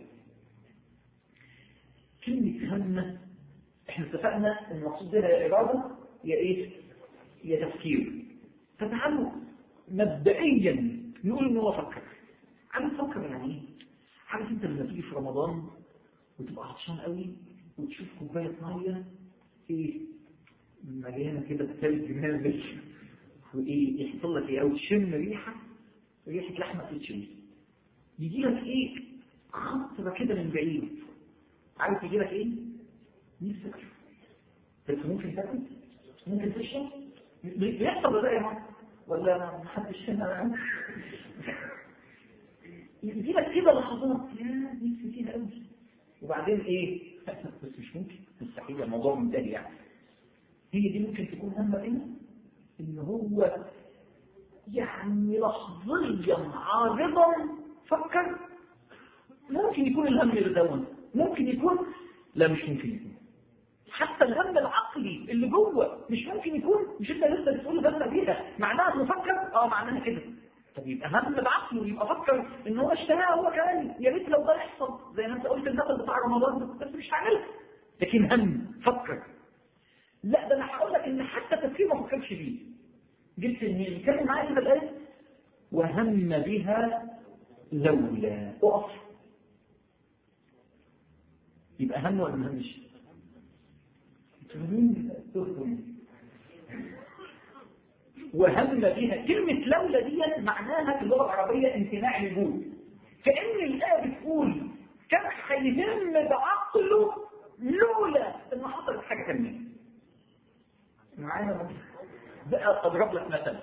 كلمة هم احنا اتفقنا ان المقصود بها يا إرادة يا ايه؟ يا تفكير. فتعالوا مبدئيا نقول ان هو فكر. عارف فكر يعني ايه؟ عارف انت لما تيجي في رمضان وتبقى عطشان قوي وتشوف كوباية مية ايه مليانة كده بتلج نازل وايه يحصل لك ايه؟ او تشم ريحة ريحة لحمة تتشوي، يجي لك ايه؟ خطرة كده من بعيد. عارف يجي لك ايه؟ نفسك بس ممكن تاكل؟ ممكن تشرب؟ بيحصل ولا ايه ما؟ ولا محدش هنا؟ يجي لك كده لحظات يا نفسي فيها قوي وبعدين ايه؟ بس مش ممكن، مستحيل، الموضوع منتهي يعني. هي دي ممكن تكون هم هنا ان هو يعني لحظيا عارضا فكر. ممكن يكون الهم يتدون، ممكن يكون لا مش ممكن يكون. حتى الهم العقلي اللي جوه مش ممكن يكون. مش انت لسه بتقول هم بيها معناها انه فكر؟ اه معناها كده. طب يبقى هم بعقله يبقى فكر ان هو اشتهاها هو كمان. يا ريت لو ده يحصل زي ما انت قلت النقل بتاع رمضان بس مش هعملها. لكن هم فكر. لا ده انا هقول لك ان حتى تفكير ما فكرش بيه. جبت منين؟ كان معايا كده الايه وهم بها لولا. اقف. يبقى هم ولا ما همش؟ وهم بها كلمة لولا دي معناها في اللغة العربية امتناع الوجود. كأن الآية بتقول كان هيهم بعقله لولا إن حصلت حاجة ثانية. معايا بقى أضرب لك مثل.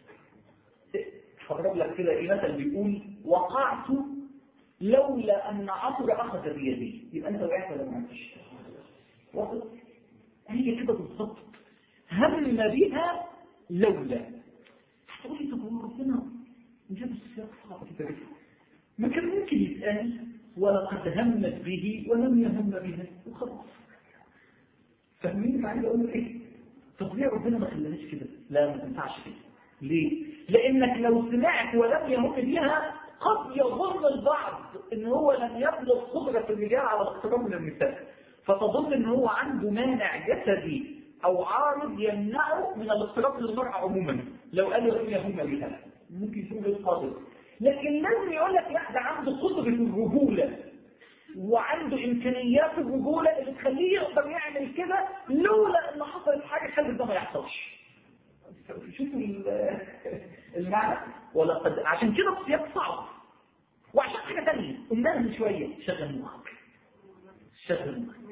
أضرب لك كده إيه مثل بيقول وقعت لولا أن عمرو أخذ بيدي. يبقى أنت وقعت ولا ما وقعتش؟ وقت. هي كده بالضبط. هم بها لولا. هتقولي طب هو ربنا جاب السياق صعب كده ما كان ممكن يتقال ولقد همت به ولم يهم بها وخلاص. فاهمين معايا اقول ايه؟ طب ليه ربنا ما خلاناش كده؟ لا ما تنفعش كده. ليه؟ لانك لو سمعت ولم يهم بها قد يظن البعض ان هو لم يبلغ قدره الرجال على الاقتراب من النساء، فتظن ان هو عنده مانع جسدي او عارض يمنعه من الاقتراب للمرأة عموما. لو قال له لم يهم بها ممكن يكون غير قادر. لكن لازم يقول لك لا ده عنده قدره الرجوله وعنده امكانيات الرجوله اللي تخليه يقدر يعمل كده لولا ان حصلت حاجه خلت ده ما يحصلش. شوفوا المعنى. ولقد عشان كده السياق صعب. وعشان حاجه ثانيه قلناها من شويه شغل مخك. شغل مخك.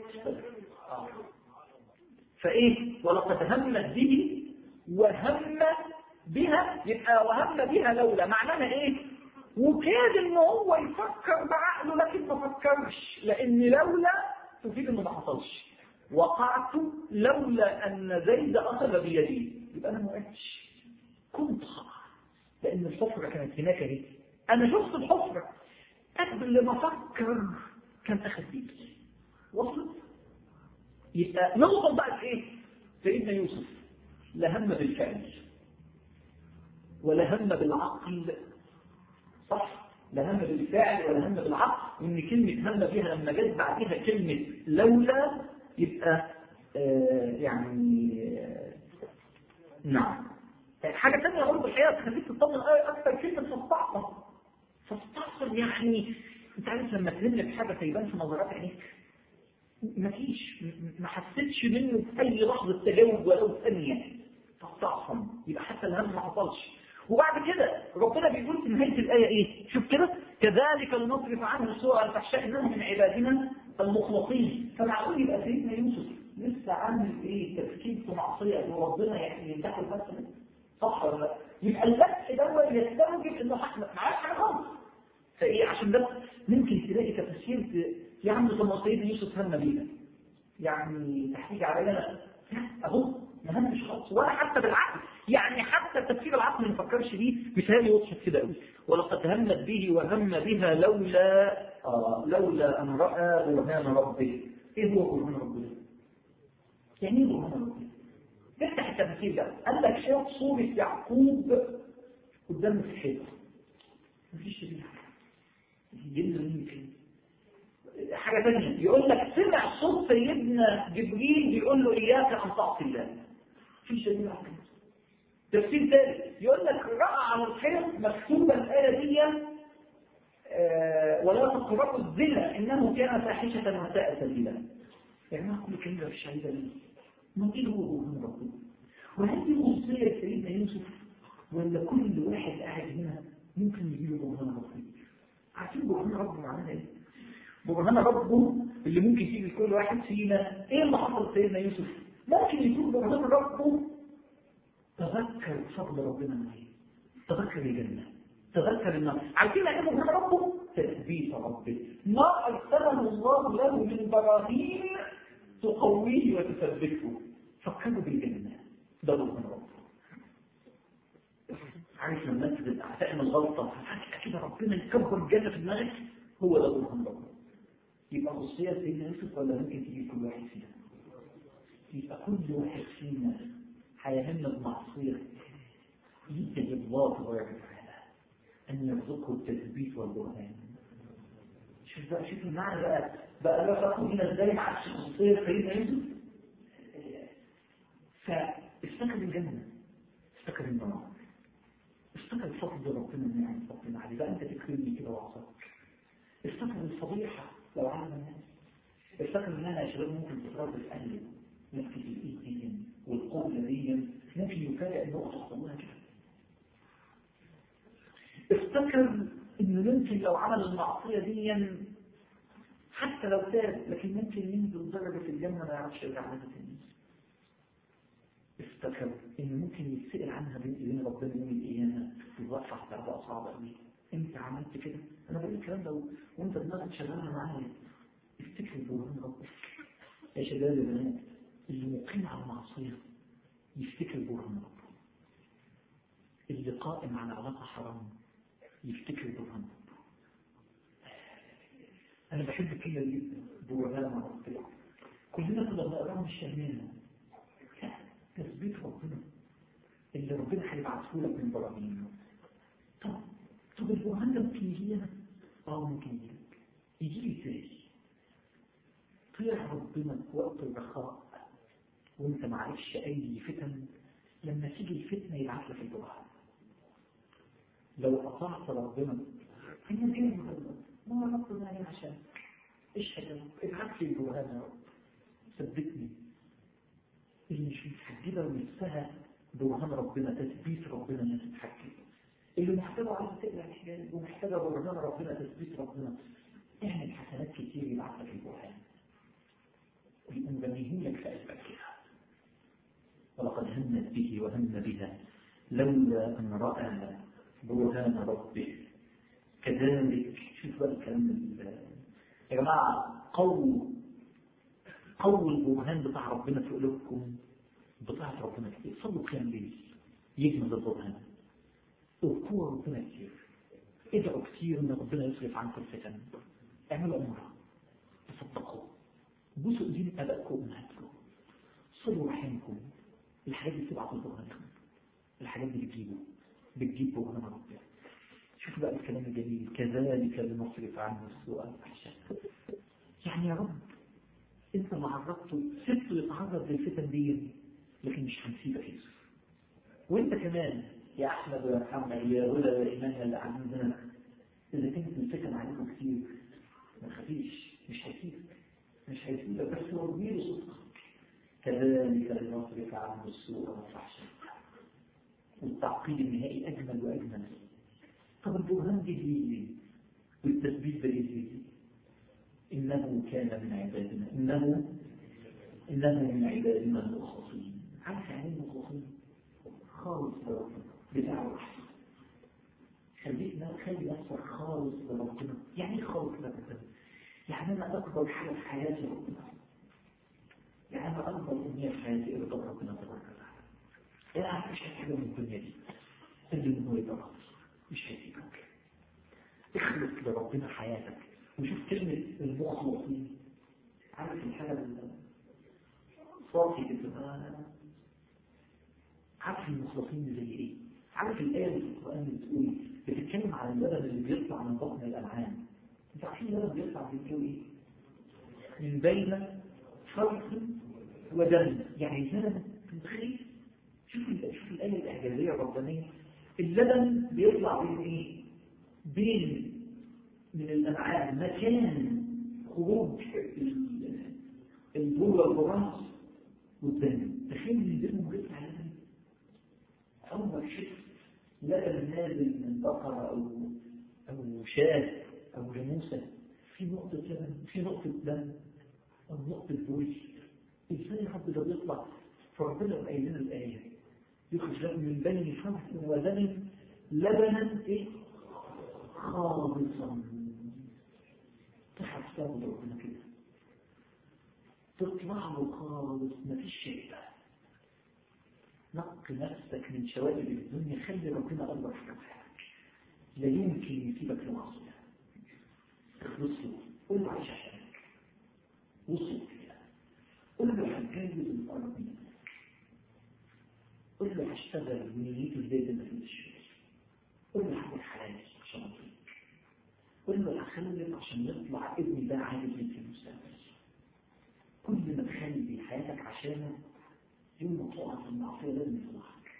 فايه ولقد همت به وهم بها. يبقى وهم بها لولا معناها ايه؟ وكاد ان هو يفكر بعقله لكن ما فكرش لان لولا تفيد انه ما حصلش. وقعت لولا ان زيد اخذ بيدي. يبقى انا ما وقعتش كنت خطأ لان الحفره كانت هناك اهي. انا شفت الحفره قبل ما افكر كان اخذ بيدي. وصلت؟ يبقى نوصل بقى لايه؟ سيدنا يوسف لا هم بالفعل ولا هم بالعقل. صح؟ لا هم بالفعل ولا هم بالعقل. وان كلمه هم بها لما جت بعدها كلمه لولا يبقى آه يعني آه نعم. حاجة تانية برضه الحقيقة تخليك تطمن أكثر كلمة فاستعصم. فاستعصم يعني أنت عارف لما تهملك حاجة فيبان في نظرات عينيك مفيش، ما حسيتش منه في أي لحظة تجاوب ولو ثانية، فاستعصم يبقى حتى الهم ما حصلش. وبعد كده ربنا بيقول في نهاية الآية إيه؟ شوف كده، كذلك لنصرف عنه السوء والفحشاء إنه من عبادنا المخلصين. فمعقول يبقى سيدنا يوسف لسه عامل إيه تفكير في معصية وربنا يعني يدخل بس صح ولا لا؟ يبقى الفتح ده يستوجب إنه معاه حاجة خالص. فإيه عشان ده ممكن تلاقي تفسير في عند لما سيدنا يوسف هم بينا يعني تحتيج علينا أهو ما همش خالص ولا حتى بالعقل، يعني حتى التفسير العقل ما نفكرش بيه مثالي وضحت كده قوي. ولقد همت به وهم بها لولا آه لولا أن رأى برهان ربه. إيه هو برهان ربه؟ يعني إيه برهان ربه؟ تفتح التفسير ده قال لك شاف صورة يعقوب قدام الحيط مفيش شيء جدا ممكن. حاجة ثانية يقول لك سمع صوت سيدنا جبريل بيقول له إياك أن تعصي الله. في شيء عقل. تفسير ثالث يقول لك رأى على الحيط مكتوبة الآية دي آه ولا تقربوا الزنا إنه كان فاحشة وساء سبيلا. يعني ما كل كلمة في الشهيدة دي ما إيه هو من ربنا؟ وهل دي خصوصية سيدنا يوسف ولا كل واحد قاعد هنا ممكن يجيب برهان ربنا؟ عارفين برهان ربنا معناها إيه؟ برهان ربه اللي ممكن يجي لكل واحد فينا ايه اللي حصل سيدنا يوسف؟ ممكن يكون برهان ربه تذكر فضل ربنا معاه، تذكر الجنه، تذكر النار. عارفين ايه برهان ربه؟ تثبيت ربه، ما ارسله الله له من براهين تقويه وتثبته. فكروا بالجنه ده برهان ربه. عارف لما انت تعمل غلطه كده ربنا يكبر الجنه في دماغك، هو ده برهان ربه. يبقى خصوصية سيدنا يوسف ولا ممكن تيجي كل واحد فينا؟ يبقى كل واحد فينا هيهمنا بمعصية يجب الله تبارك وتعالى أن يرزقه التثبيت والبرهان. شوف بقى شوف المعنى بقى بقى لا فرق هنا ازاي مع خصوصية سيدنا يوسف. فافتكر الجنة، افتكر النار، افتكر فضل ربنا النعم ربنا عليه بقى أنت تكرمني كده وعصاك. افتكر الفضيحة لو عالم الناس، افتكر ان انا يا شباب ممكن تتربى في اهلي نفس الايد دي والقوه دي ممكن يفاجئ ان هو تحصل لها كده. افتكر انه ممكن لو عمل المعصيه دي حتى لو تاب لكن ممكن ينزل درجه في الجنه ما يعرفش يرجع لها تاني. افتكر انه ممكن يتسال عنها بين ايدين ربنا يوم القيامه الوقفه هتبقى صعبه قوي. انت عملت كده؟ انا بقول الكلام ده وانت دماغك شغاله معايا. افتكر برهان ربك يا شباب يا بنات، اللي مقيم على المعصيه يفتكر برهان ربه، اللي قائم على علاقه حرام يفتكر برهان ربه. انا بحب الكلمه دي برهان ربك. كلنا كنا بنقراها مش فاهمينها. تثبيت ربنا اللي ربنا هيبعته لك من براهين. طب طب البرهان ده ممكن يجي لنا؟ اه ممكن يجي لك. يجي لي ازاي؟ طيع ربنا في وقت الرخاء وانت ما عارفش اي فتن، لما تيجي الفتنه يبعث لك البرهان. لو اطعت ربنا هي كلمه ما ربنا هي عشان اشهد ابعث لي البرهان يا رب ثبتني. اللي مش متحجبه نفسها برهان ربنا، تثبيت ربنا الناس تتحكم. اللي محتاجه عايز تقلع الحجاب ومحتاجه برهان ربنا، تثبيت ربنا، اعمل حسنات كتير يبعث لك البرهان ويقوم بنيهم لك في قلبك كده. ولقد همت به وهم بها لولا ان راى برهان ربه. كذلك شوف بقى الكلام يا جماعه، قول قول البرهان بتاع ربنا في قلوبكم بتاعت ربنا كتير. صلوا قيام ليل يجمد البرهان، اذكروا ربنا كتير، ادعوا كتير ان ربنا يصرف عنكم الفتن، اعملوا امرها، تصدقوا، بوسوا ايدين ابائكم وامهاتكم، صلوا رحمكم. الحاجات دي بتبعت البرهان، الحاجات دي بتجيبه بتجيب برهان ربنا. شوفوا بقى الكلام الجميل، كذلك لنصرف عنه السوء والفحشاء. يعني يا رب انت ما عرضته سبته يتعرض للفتن دي لكن مش هنسيبك يوسف. وانت كمان يا احمد ويا محمد يا هدى يا ايمان اللي عندنا، اذا كنت الفتن عليكم كتير ما تخافيش، مش هيسيبك مش هيسيبك بس هو كبير صدقك. كذلك لنصرف عنه السوء والفحشاء. والتعقيد النهائي اجمل واجمل. طب البرهان دي ليه؟ والتثبيت ده ليه؟ انه كان من عبادنا انه انه من عبادنا المخلصين. عارف يعني ايه المخلصين؟ خالص لربنا بتاع الرحمة. خلينا خلي نفسك خالص لربنا. يعني ايه خالص لربنا؟ يعني انا اكبر حاجه في حياتي ربنا. يعني انا اكبر امنيه في حياتي ارضى ربنا تبارك وتعالى. انا مش حاجه من الدنيا دي اللي هو يبقى مش هيسيبك. اخلص لربنا حياتك وشوف كلمه المخلصين. عارف الحاجه صافي كده. عارف المخلصين زي ايه؟ عارف الآية اللي في القرآن اللي بتقول بتتكلم عن اللبن اللي بيطلع من بطن الأنعام. انت عارفين اللبن بيطلع من ايه؟ من بين فرث ودم. يعني اللبن متخيل؟ شوف شوف الآية الإعجازية الربانية. اللبن بيطلع بين ايه؟ بين من الأنعام مكان خروج البول والبراز والدم. تخيل ان الدم بيطلع لبن. أول شيء لبن نازل من بقرة أو أو شاة أو جاموسة في نقطة لبن في نقطة دم أو نقطة بول. إزاي يا رب ده بيطلع؟ فربنا قايل لنا الآية يخرج لكم من بين فرث ودم لبنا إيه؟ خالصا. تحسبوا ربنا كده تطلع له خالص مفيش شيء. نق نفسك من شوائب الدنيا. خلي ربنا أكبر في حياتك. لا يمكن يسيبك لمعصية. اخلصه. قل له عيش عشانك. وصل كده. قل له هتجوز الأرض منك. قل له هشتغل ونيته ازاي ما في الشغل. قل له هعمل حلال عشان اطيق. قل له هخلف عشان يطلع ابني ده عادل في المستقبل. كل ما تخلي حياتك عشانه يوم تقع في المعصية لازم يطلعك.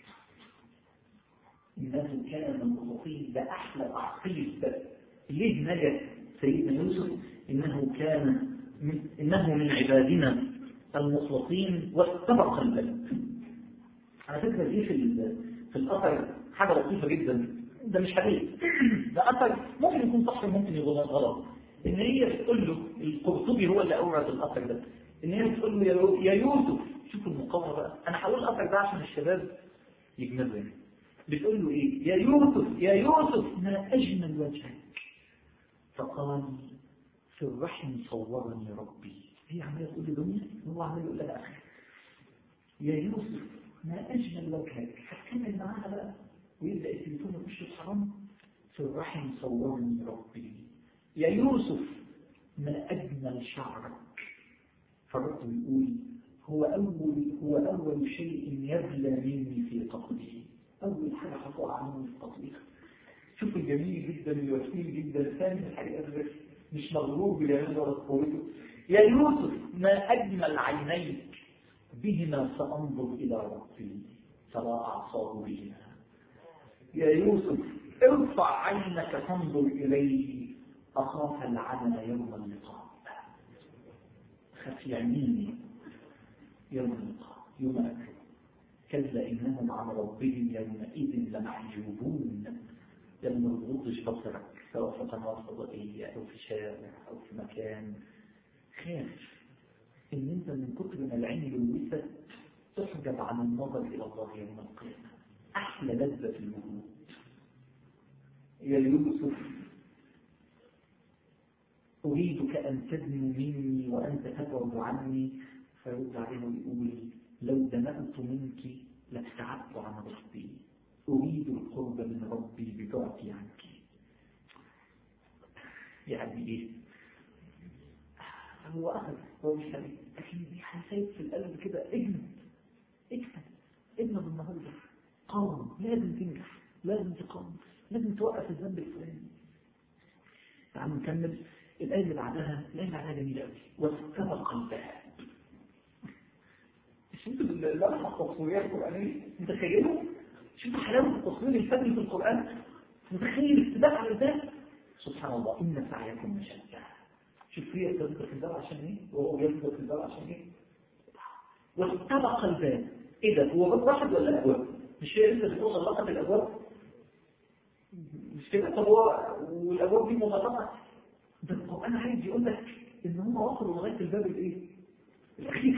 إنه كان من المخلصين. ده أحلى تعقيد. ليه نجد سيدنا يوسف؟ إنه كان من إنه من عبادنا المخلصين واستبق البلد. على فكرة دي في في الأثر حاجة لطيفة جدا. ده مش حديث. ده أثر ممكن يكون صح وممكن يكون غلط. إن هي بتقول له القرطبي هو اللي أورد الأثر ده. إن هي بتقول له يا يوسف. شوفوا المقاومة بقى. أنا هقول الأثر ده عشان الشباب يجملوا. بتقول له إيه؟ يا يوسف يا يوسف ما أجمل وجهك. فقال في الرحم صورني ربي. هي عمالة تقول لي دنيا هو عمال يقول لها أخي يا يوسف ما أجمل وجهك. هتكمل معاها بقى ويبدأ التليفون يخش الحرام. في الرحم صورني ربي. يا يوسف ما أجمل شعرك. فالرب يقول هو أول هو أول شيء يبلى مني في قطري. أول حاجة هتقع مني في قطري. شوف الجميل جدا الوسيل جدا ثاني الحقيقة مش مغرور بجمال ولا قوته. يا يوسف ما أجمل عينيك بهما سأنظر إلى ربي فلا أعصاه بهما. يا يوسف ارفع عينك تنظر إليه أخاف العمل يوم اللقاء. خف يميني يوم اللقاء يوم أكل. كلا إنهم عن ربهم يومئذ لمحجوبون. لما تغضش بصرك سواء في قنوات فضائية أو في شارع أو في مكان. خاف إن أنت من كتر ما العين لوثت تحجب عن النظر إلى الله يوم القيامة. أحلى لذة في الوجود. يا يوسف أريدك أن تدنو مني وأنت تبعد عني. فيرد عليه ويقول لو دنأت منك لابتعدت عن ربي. أريد القرب من ربي ببعدي عنك. يعني إيه؟ هو أخذ هو مش سبيل لكن دي حسيت في القلب كده. اجمد اجمد اجمد النهارده. قاوم. لازم تنجح لازم تقاوم لازم توقف الذنب الفلاني. تعالوا نكمل الآية اللي بعدها. الآية اللي بعدها جميلة قوي. واستبق الباب. شوفوا اللمحة التصويرية القرآنية. تخيلوا شوف حلاوة التصوير الفني في القرآن. متخيل السباق على الباب. سبحان الله إن سعيكم لشتى. شوف هي بتذكر في الباب عشان ايه وهو بيذكر في الباب عشان ايه. واستبق الباب. ايه ده هو باب واحد ولا ابواب؟ مش هي لسه بتوصل لقب الابواب مش كده. طب هو والابواب دي مغلقه. ده القرآن عايز يقول لك ان هم وصلوا لغايه الباب الايه الاخير.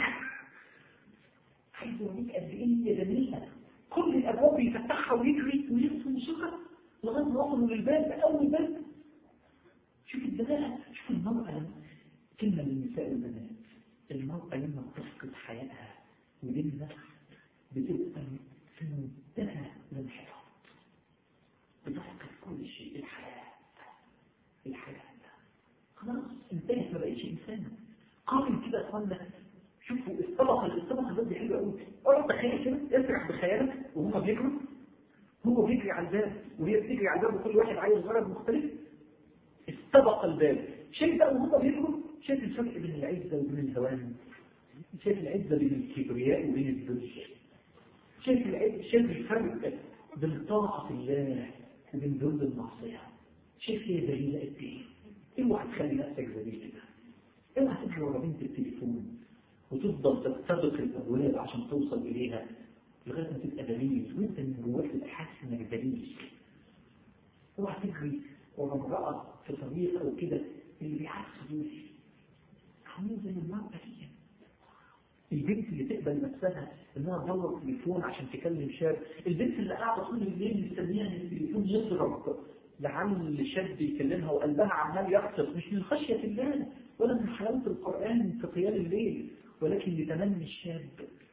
عايز يوريك قد ايه هي جميله. كل الابواب بيفتحها ويجري ويرسم موسيقى لغايه ما وصلوا للباب اول باب. شوف الدلالة. شوف المرأة كلمة للنساء والبنات. المرأة لما بتفقد حياتها ودينها بتبقى في منتهى الانحراف. بتفقد كل شيء. الحياة الحياة خلاص انتهت ما بقتش إنسانة. قارن كده أخوانا. شوفوا الطبقة الطبقة دي حلوة قوي. اقعد تخيل كده اسرح بخيالك وهم بيجروا. هو بيجري على الباب وهي بتجري على الباب وكل واحد عايز غرض مختلف. استبق الباب. شايف بقى وهم بيجروا. شايف الفرق بين العزة وبين الهوان. شايف العزة بين الكبرياء وبين الذل. شايف العزة شايف الفرق بين طاعة الله وبين ذل المعصية. شايف هي ذليلة قد ايه. اوعى تخلي نفسك ذليل كده. اوعى تجري ورا بنت التليفون وتفضل تستبق الابواب عشان توصل اليها لغايه ما تبقى ذليل وانت من جواك تبقى حاسس انك ذليل. اوعى تجري ورا امرأة في طريق او كده اللي بيعكس دول عاملين زي المرأة هي. البنت اللي تقبل نفسها انها تدور تليفون عشان تكلم شاب. البنت اللي قاعده طول الليل مستنيها ان التليفون يضرب لعل الشاب يكلمها وقلبها عمال يقصف مش من خشيه الله ولا من حلاوه القران في قيام الليل ولكن لتمني الشاب.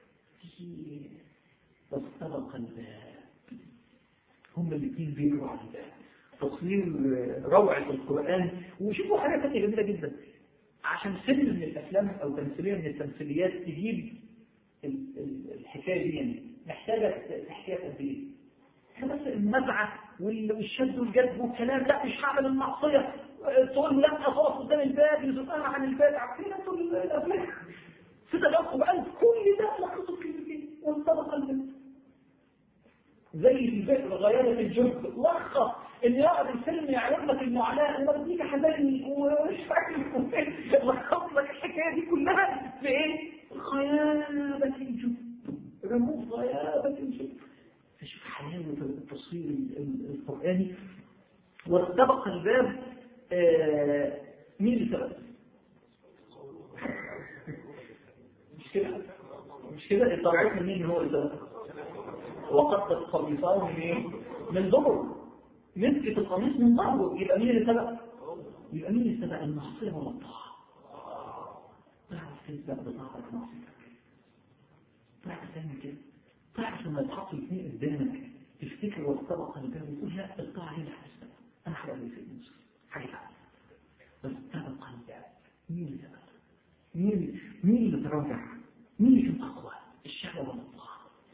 واستبق الباب. هم الاثنين بيجروا على الباب. تصوير روعة القرآن. وشوفوا حاجة ثانية جميلة جدا. عشان فيلم من الأفلام أو تمثيلية من التمثيليات تجيب الحكاية دي يعني محتاجة تحكيها قد إيه؟ بس المزعة والشد والجذب والكلام لا مش هعمل المعصية تقول لا أخاف قدام الباب يزقها عن الباب. عارفين أنتوا الأفلام في تدخل القرآن كل ده لخصوا كلمتين واستبق الباب. زي البئر غيرت الجب لخص ان يقعد الفيلم يعرض لك المعاناه انا بديك حزيني ومش فاكر لخص لك الحكايه دي كلها في ايه؟ غيابه الجب. رموز غيابه الجب. فشوف حلاوه التصوير القراني. واستبق الباب. آه مين اللي سبق؟ مش كده مش كده انت عارف مين هو اللي سبق؟ وقد قميصاه من ايه؟ من دبر. مسكت القميص من ظهره. يبقى مين اللي سبق؟ يبقى مين اللي سبق؟ المعصيه ولا الطاعه؟ تعرف تسبق بطاعتك نفسك. تعرف تعمل كده. تعرف لما يتحط الاثنين قدامك تفتكر واستبق الباب وتقول لا الطاعه هي اللي هتسبق. انا هبقى اللي في النص حاجه بس استبق الباب. مين اللي سبق؟ مين مين اللي تراجع؟ مين اللي كان اقوى؟ الشهوه ولا الطاعه؟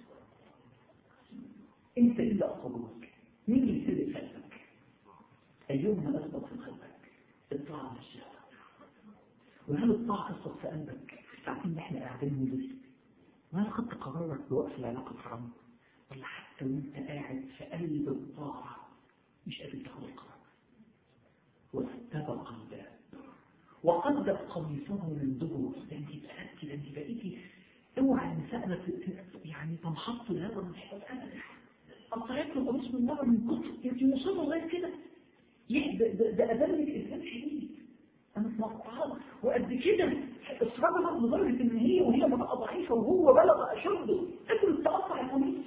انت الا اقوى. مين اللي يسبق قلبك؟ ايهما اسبق في قلبك؟ الطاعه ولا الشهوه؟ وهل الطاعه اسبق في قلبك في الساعتين اللي احنا قاعدين دول؟ وهل خدت قرارك بوقف العلاقه حرام؟ ولا حتى وانت قاعد في قلب الطاعه مش قادر تاخد القرار؟ واستبق الباب وقد قميصه من دبر. انت بقيتي ده انت بقيتي اوعى النساء يعني تنحط لهذا الانحطاط ابدا. قطعت له قميص من نار من كتر انت وصلوا لغايه كده. ده ده اذلك انسان شديد. انا مقطعها وقد كده اصرارها لدرجه ان هي وهي امراه ضعيفه وهو بلغ اشده قدرت تقطع القميص.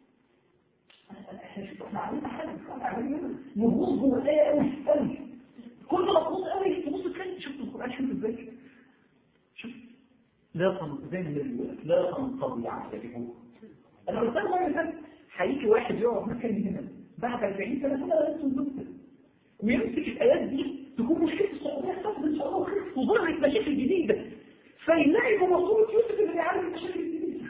احنا عاملين حاجه عاملين نبوظ جوه الايه قوي قوي. كل ما تبص قوي تبص تلاقي شفت القران شوف ازاي. شوف لا تنطبع زي ما بيقول لا تنطبع على الجبهه. انا بستغرب مثلا هيجي واحد يقعد مكاني هنا بعد أربعين سنه كده لازم ينزل ويمسك الايات دي تكون مشكله الصعوبيه خاصه ان شاء الله خير وظهرت مشاكل جديده فيلاقي بمصوره يوسف اللي بيعالج المشاكل الجديده.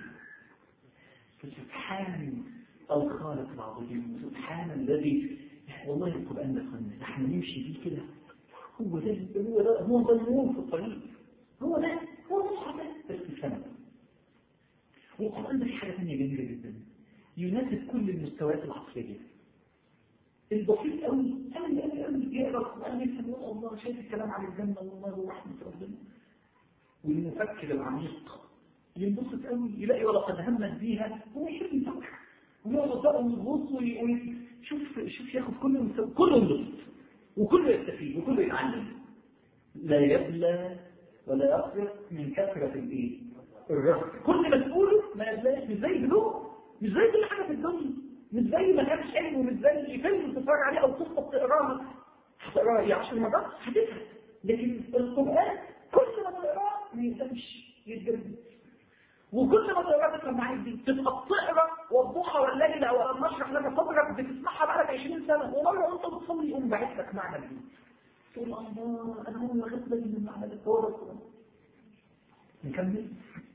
سبحان الخالق العظيم. سبحان الذي والله القران ده فن. احنا نمشي بيه كده هو ده هو ده هو ده النور في الطريق. هو ده هو ده الصحابه بس السنه. والقران ده في حاجه ثانيه جميله جدا. يناسب كل المستويات العقلية. البسيط قوي قوي قوي قوي يقرا القرآن يفهم يقول الله شايف الكلام عن الجنة والله ورحمة ربنا. والمفكر العميق ينبسط قوي يلاقي ولقد همت بيها هو يحب يفكر ويقعد بقى ويغوص ويشوف شوف ياخد كل المستوى كله ينبسط وكله يستفيد وكله يتعلم. لا يبلى ولا يقرأ من كثرة الايه؟ الرفض. كل ما تقوله ما يبلاش، مش زي بلوغ، مش زي كل حاجة في الدنيا، مش زي ما كانش حلو، مش زي فيلم تتفرج عليه او قصة تقراها تقراها عشر مرات هتفهم. لكن القرآن كل ما تقراه ما يقدرش يتجدد، وكل ما تقرا تفهم معاك دي تبقى بتقرا والضحى والليل او نشرح لك صدرك بتسمعها بقالك عشرين سنة ومرة وانت بتصلي يقوم باعث لك معنى جديد. تقول الله انا هو واخد بالي من المعنى ده هو ده. نكمل.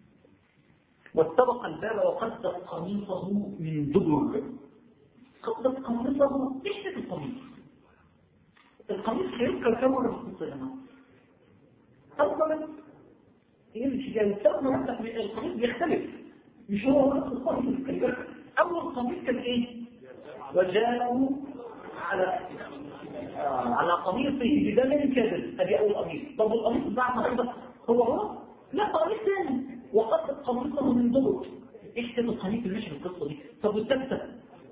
واتبق الباب وقدت قميصه من دبر. قدت قميصه ايش القميص؟ القميص هيذكر كم مرة في القصة؟ اولا يمشي جاي السبب مرتب القميص بيختلف، مش هو نفس القميص. اول قميص كان ايه؟ وجاءوا على آه على قميصه بدم كذب. ادي اول قميص. طب القميص بعد ما ايضا هو هو لا قميص ثاني وقد قميصه من دبر. ايش كان القميص اللي ماشي في القصه دي؟ طب والثالثه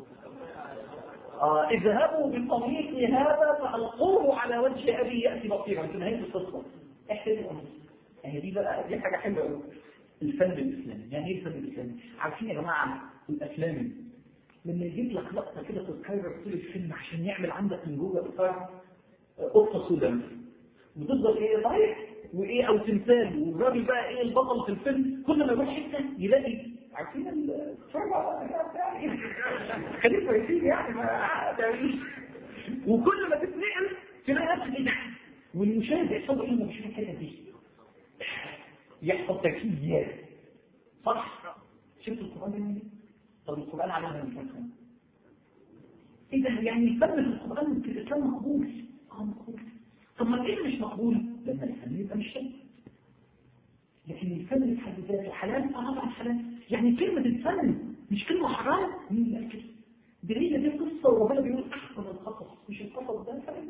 آه اذهبوا بقميصي هذا فالقوه على وجه ابي ياتي بصيرا. في نهايه القصه احكي القميص. يعني دي بقى دي حاجه حلوه قوي. الفن الاسلامي. يعني ايه الفن الاسلامي؟ عارفين يا جماعه الافلام لما يجيب لك لقطه كده تتكرر طول الفيلم عشان يعمل عندك من جوه اثار قطه سوداء بتفضل ايه صحيح وايه او تمثال والراجل بقى ايه البطل في الفيلم كل ما يروح حته يلاقي عارفين الفرقه يعني خليك كويسين يعني ما وكل ما تتنقل تلاقي نفسك ايه والمشاهد يحصل ايه مش فاكر دي يحصل تركيز صح. شفت القرآن؟ طب القرآن علمنا من كم سنة؟ ايه ده يعني الفن في القرآن في الإسلام مقبول؟ اه مقبول. طب ما ايه مش مقبول؟ لما الفن يبقى مش حلو. لكن الفن في حد ذاته حلال؟ اه طبعا حلال. يعني كلمة الفن مش كلمة حرام؟ مين قال كده؟ دي هي دي قصة وربنا بيقول احسن القصص مش القصص ده فن.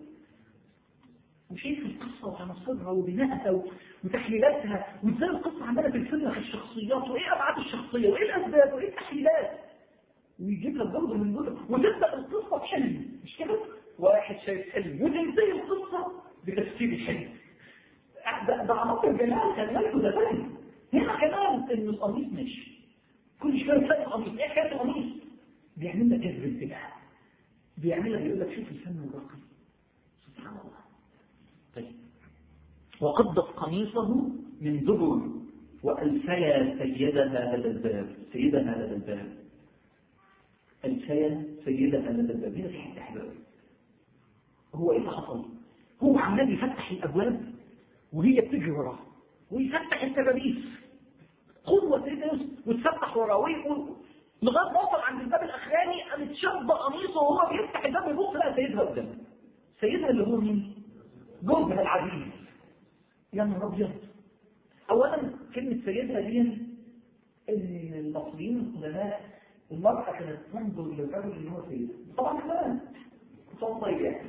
وشايف القصة وعناصرها وبنائها وتحليلاتها وازاي القصة عندنا في الفيلم في الشخصيات وايه ابعاد الشخصية وايه الاسباب وايه التحليلات ويجيب لك برضه من جزء وتبدا القصة بحلم مش كده؟ واحد شايف حلم وتنتهي القصة بتفسير الحلم. ده ده عناصر جمال كمان وده فن. هنا كمان ان القميص ماشي كل شوية تلاقي القميص ايه حكاية القميص؟ بيعمل لك جذب انتباه بيعمل لك يقول لك شوف الفن الراقي سبحان الله. طيب وقدت قميصه من دبر وألفيا سيدها لدى الباب. سيدها لدى الباب ألفيا سيدها لدى الباب. هنا في حته حلوه. هو ايه اللي حصل؟ هو عمال يفتح الابواب وهي بتجري وراه ويفتح الكبابيس قوه سيدنا وتفتح وراه لغايه ما وصل عند الباب الاخراني قامت شد قميصه وهو بيفتح الباب يبص لقى سيدها قدامه. سيدها اللي هو مين؟ جوزها العزيز. يا نهار ابيض. اولا كلمه سيدها دي ان المصريين القدماء المراه كانت تنظر للرجل اللي هو سيدها. طبعا كمان صوتيه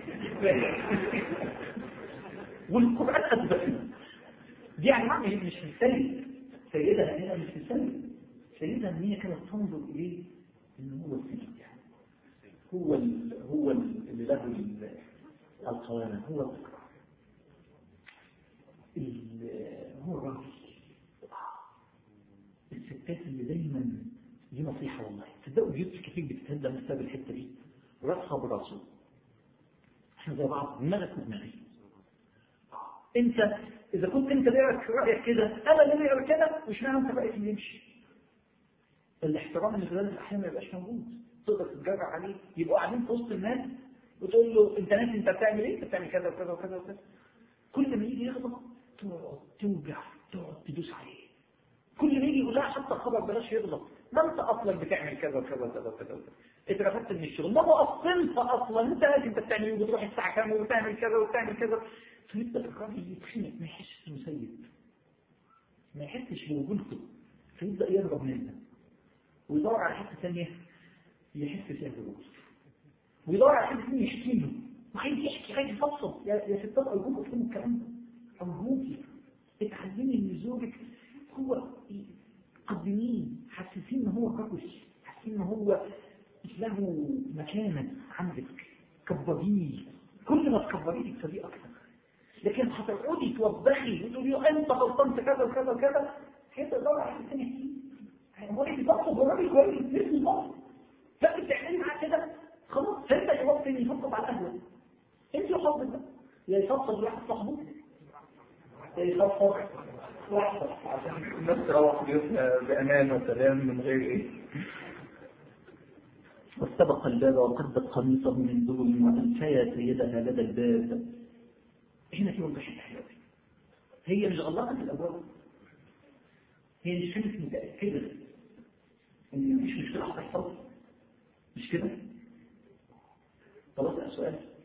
والقران اثبت دي يعني معنى مش السيد. سيدها هنا مش السيد. سيدها ان هي كانت تنظر اليه ان هو السيد يعني هو ال هو ال اللي له القوامه هو الذكر هو الراجل. الستات اللي دايما دي نصيحة والله تصدقوا بيوت كتير بتتهدى من سبب الحتة دي راسها براسه. احنا زي بعض دماغك ودماغي. انت اذا كنت انت ليك رأيك كده انا اللي ليا كده مش معنى انت رأيك اللي يمشي. الاحترام اللي في ذلك الاحيان ما يبقاش موجود. تقدر تتجرع عليه يبقوا قاعدين في وسط الناس وتقول له انت ناس انت بتعمل ايه؟ انت بتعمل كذا وكذا وكذا وكذا. كل ما يجي يغضب تقعد توجع تقعد تدوس عليه. كل ما يجي يقول لها حتى الخبر بلاش يغلط ما انت اصلا بتعمل كذا وكذا وكذا وكذا اترفدت من الشغل ما هو اصلا اصلا انت انت بتعمل ايه وبتروح الساعه كام وبتعمل كذا وبتعمل كذا. فيبدا الراجل يتخنق ما يحسش انه سيد ما يحسش بوجودته فيبدا يهرب منها ويدور على حته ثانيه يحس فيها بالغلط ويدور على حد فيهم يحكي له وعايز يحكي عايز يفصل. يا يا ستات ارجوك افهموا الكلام ده، ارجوكي اتعلمي ان زوجك هو قدميه، حسسين ان هو كويس، حسسين ان هو له مكانه عندك، كبريه. كل ما تكبريه تكسبيه اكثر. لكن هتقعدي توبخي وتقولي له انت غلطان كذا وكذا وكذا، هي تقدر على الثاني كتير. هو انت بتطلب الراجل كويس لسه البطل لا بتعملي معاه كده خلاص. انت يا وقت اللي يفضل على القهوه انت وحظك ده يا يفضل واحد صاحبه يا يفضل واحد عشان الناس تروح بيوتها بامان وسلام من غير ايه. واستبق الباب وقدت قميصه من دون وألفيا سيدها لدى الباب. هنا في وضح الحيوي. هي مش غلطت في الأبواب، هي مش كانت متأكدة ان مفيش مشكلة هتحصل، مش كده؟ خلاص. سؤال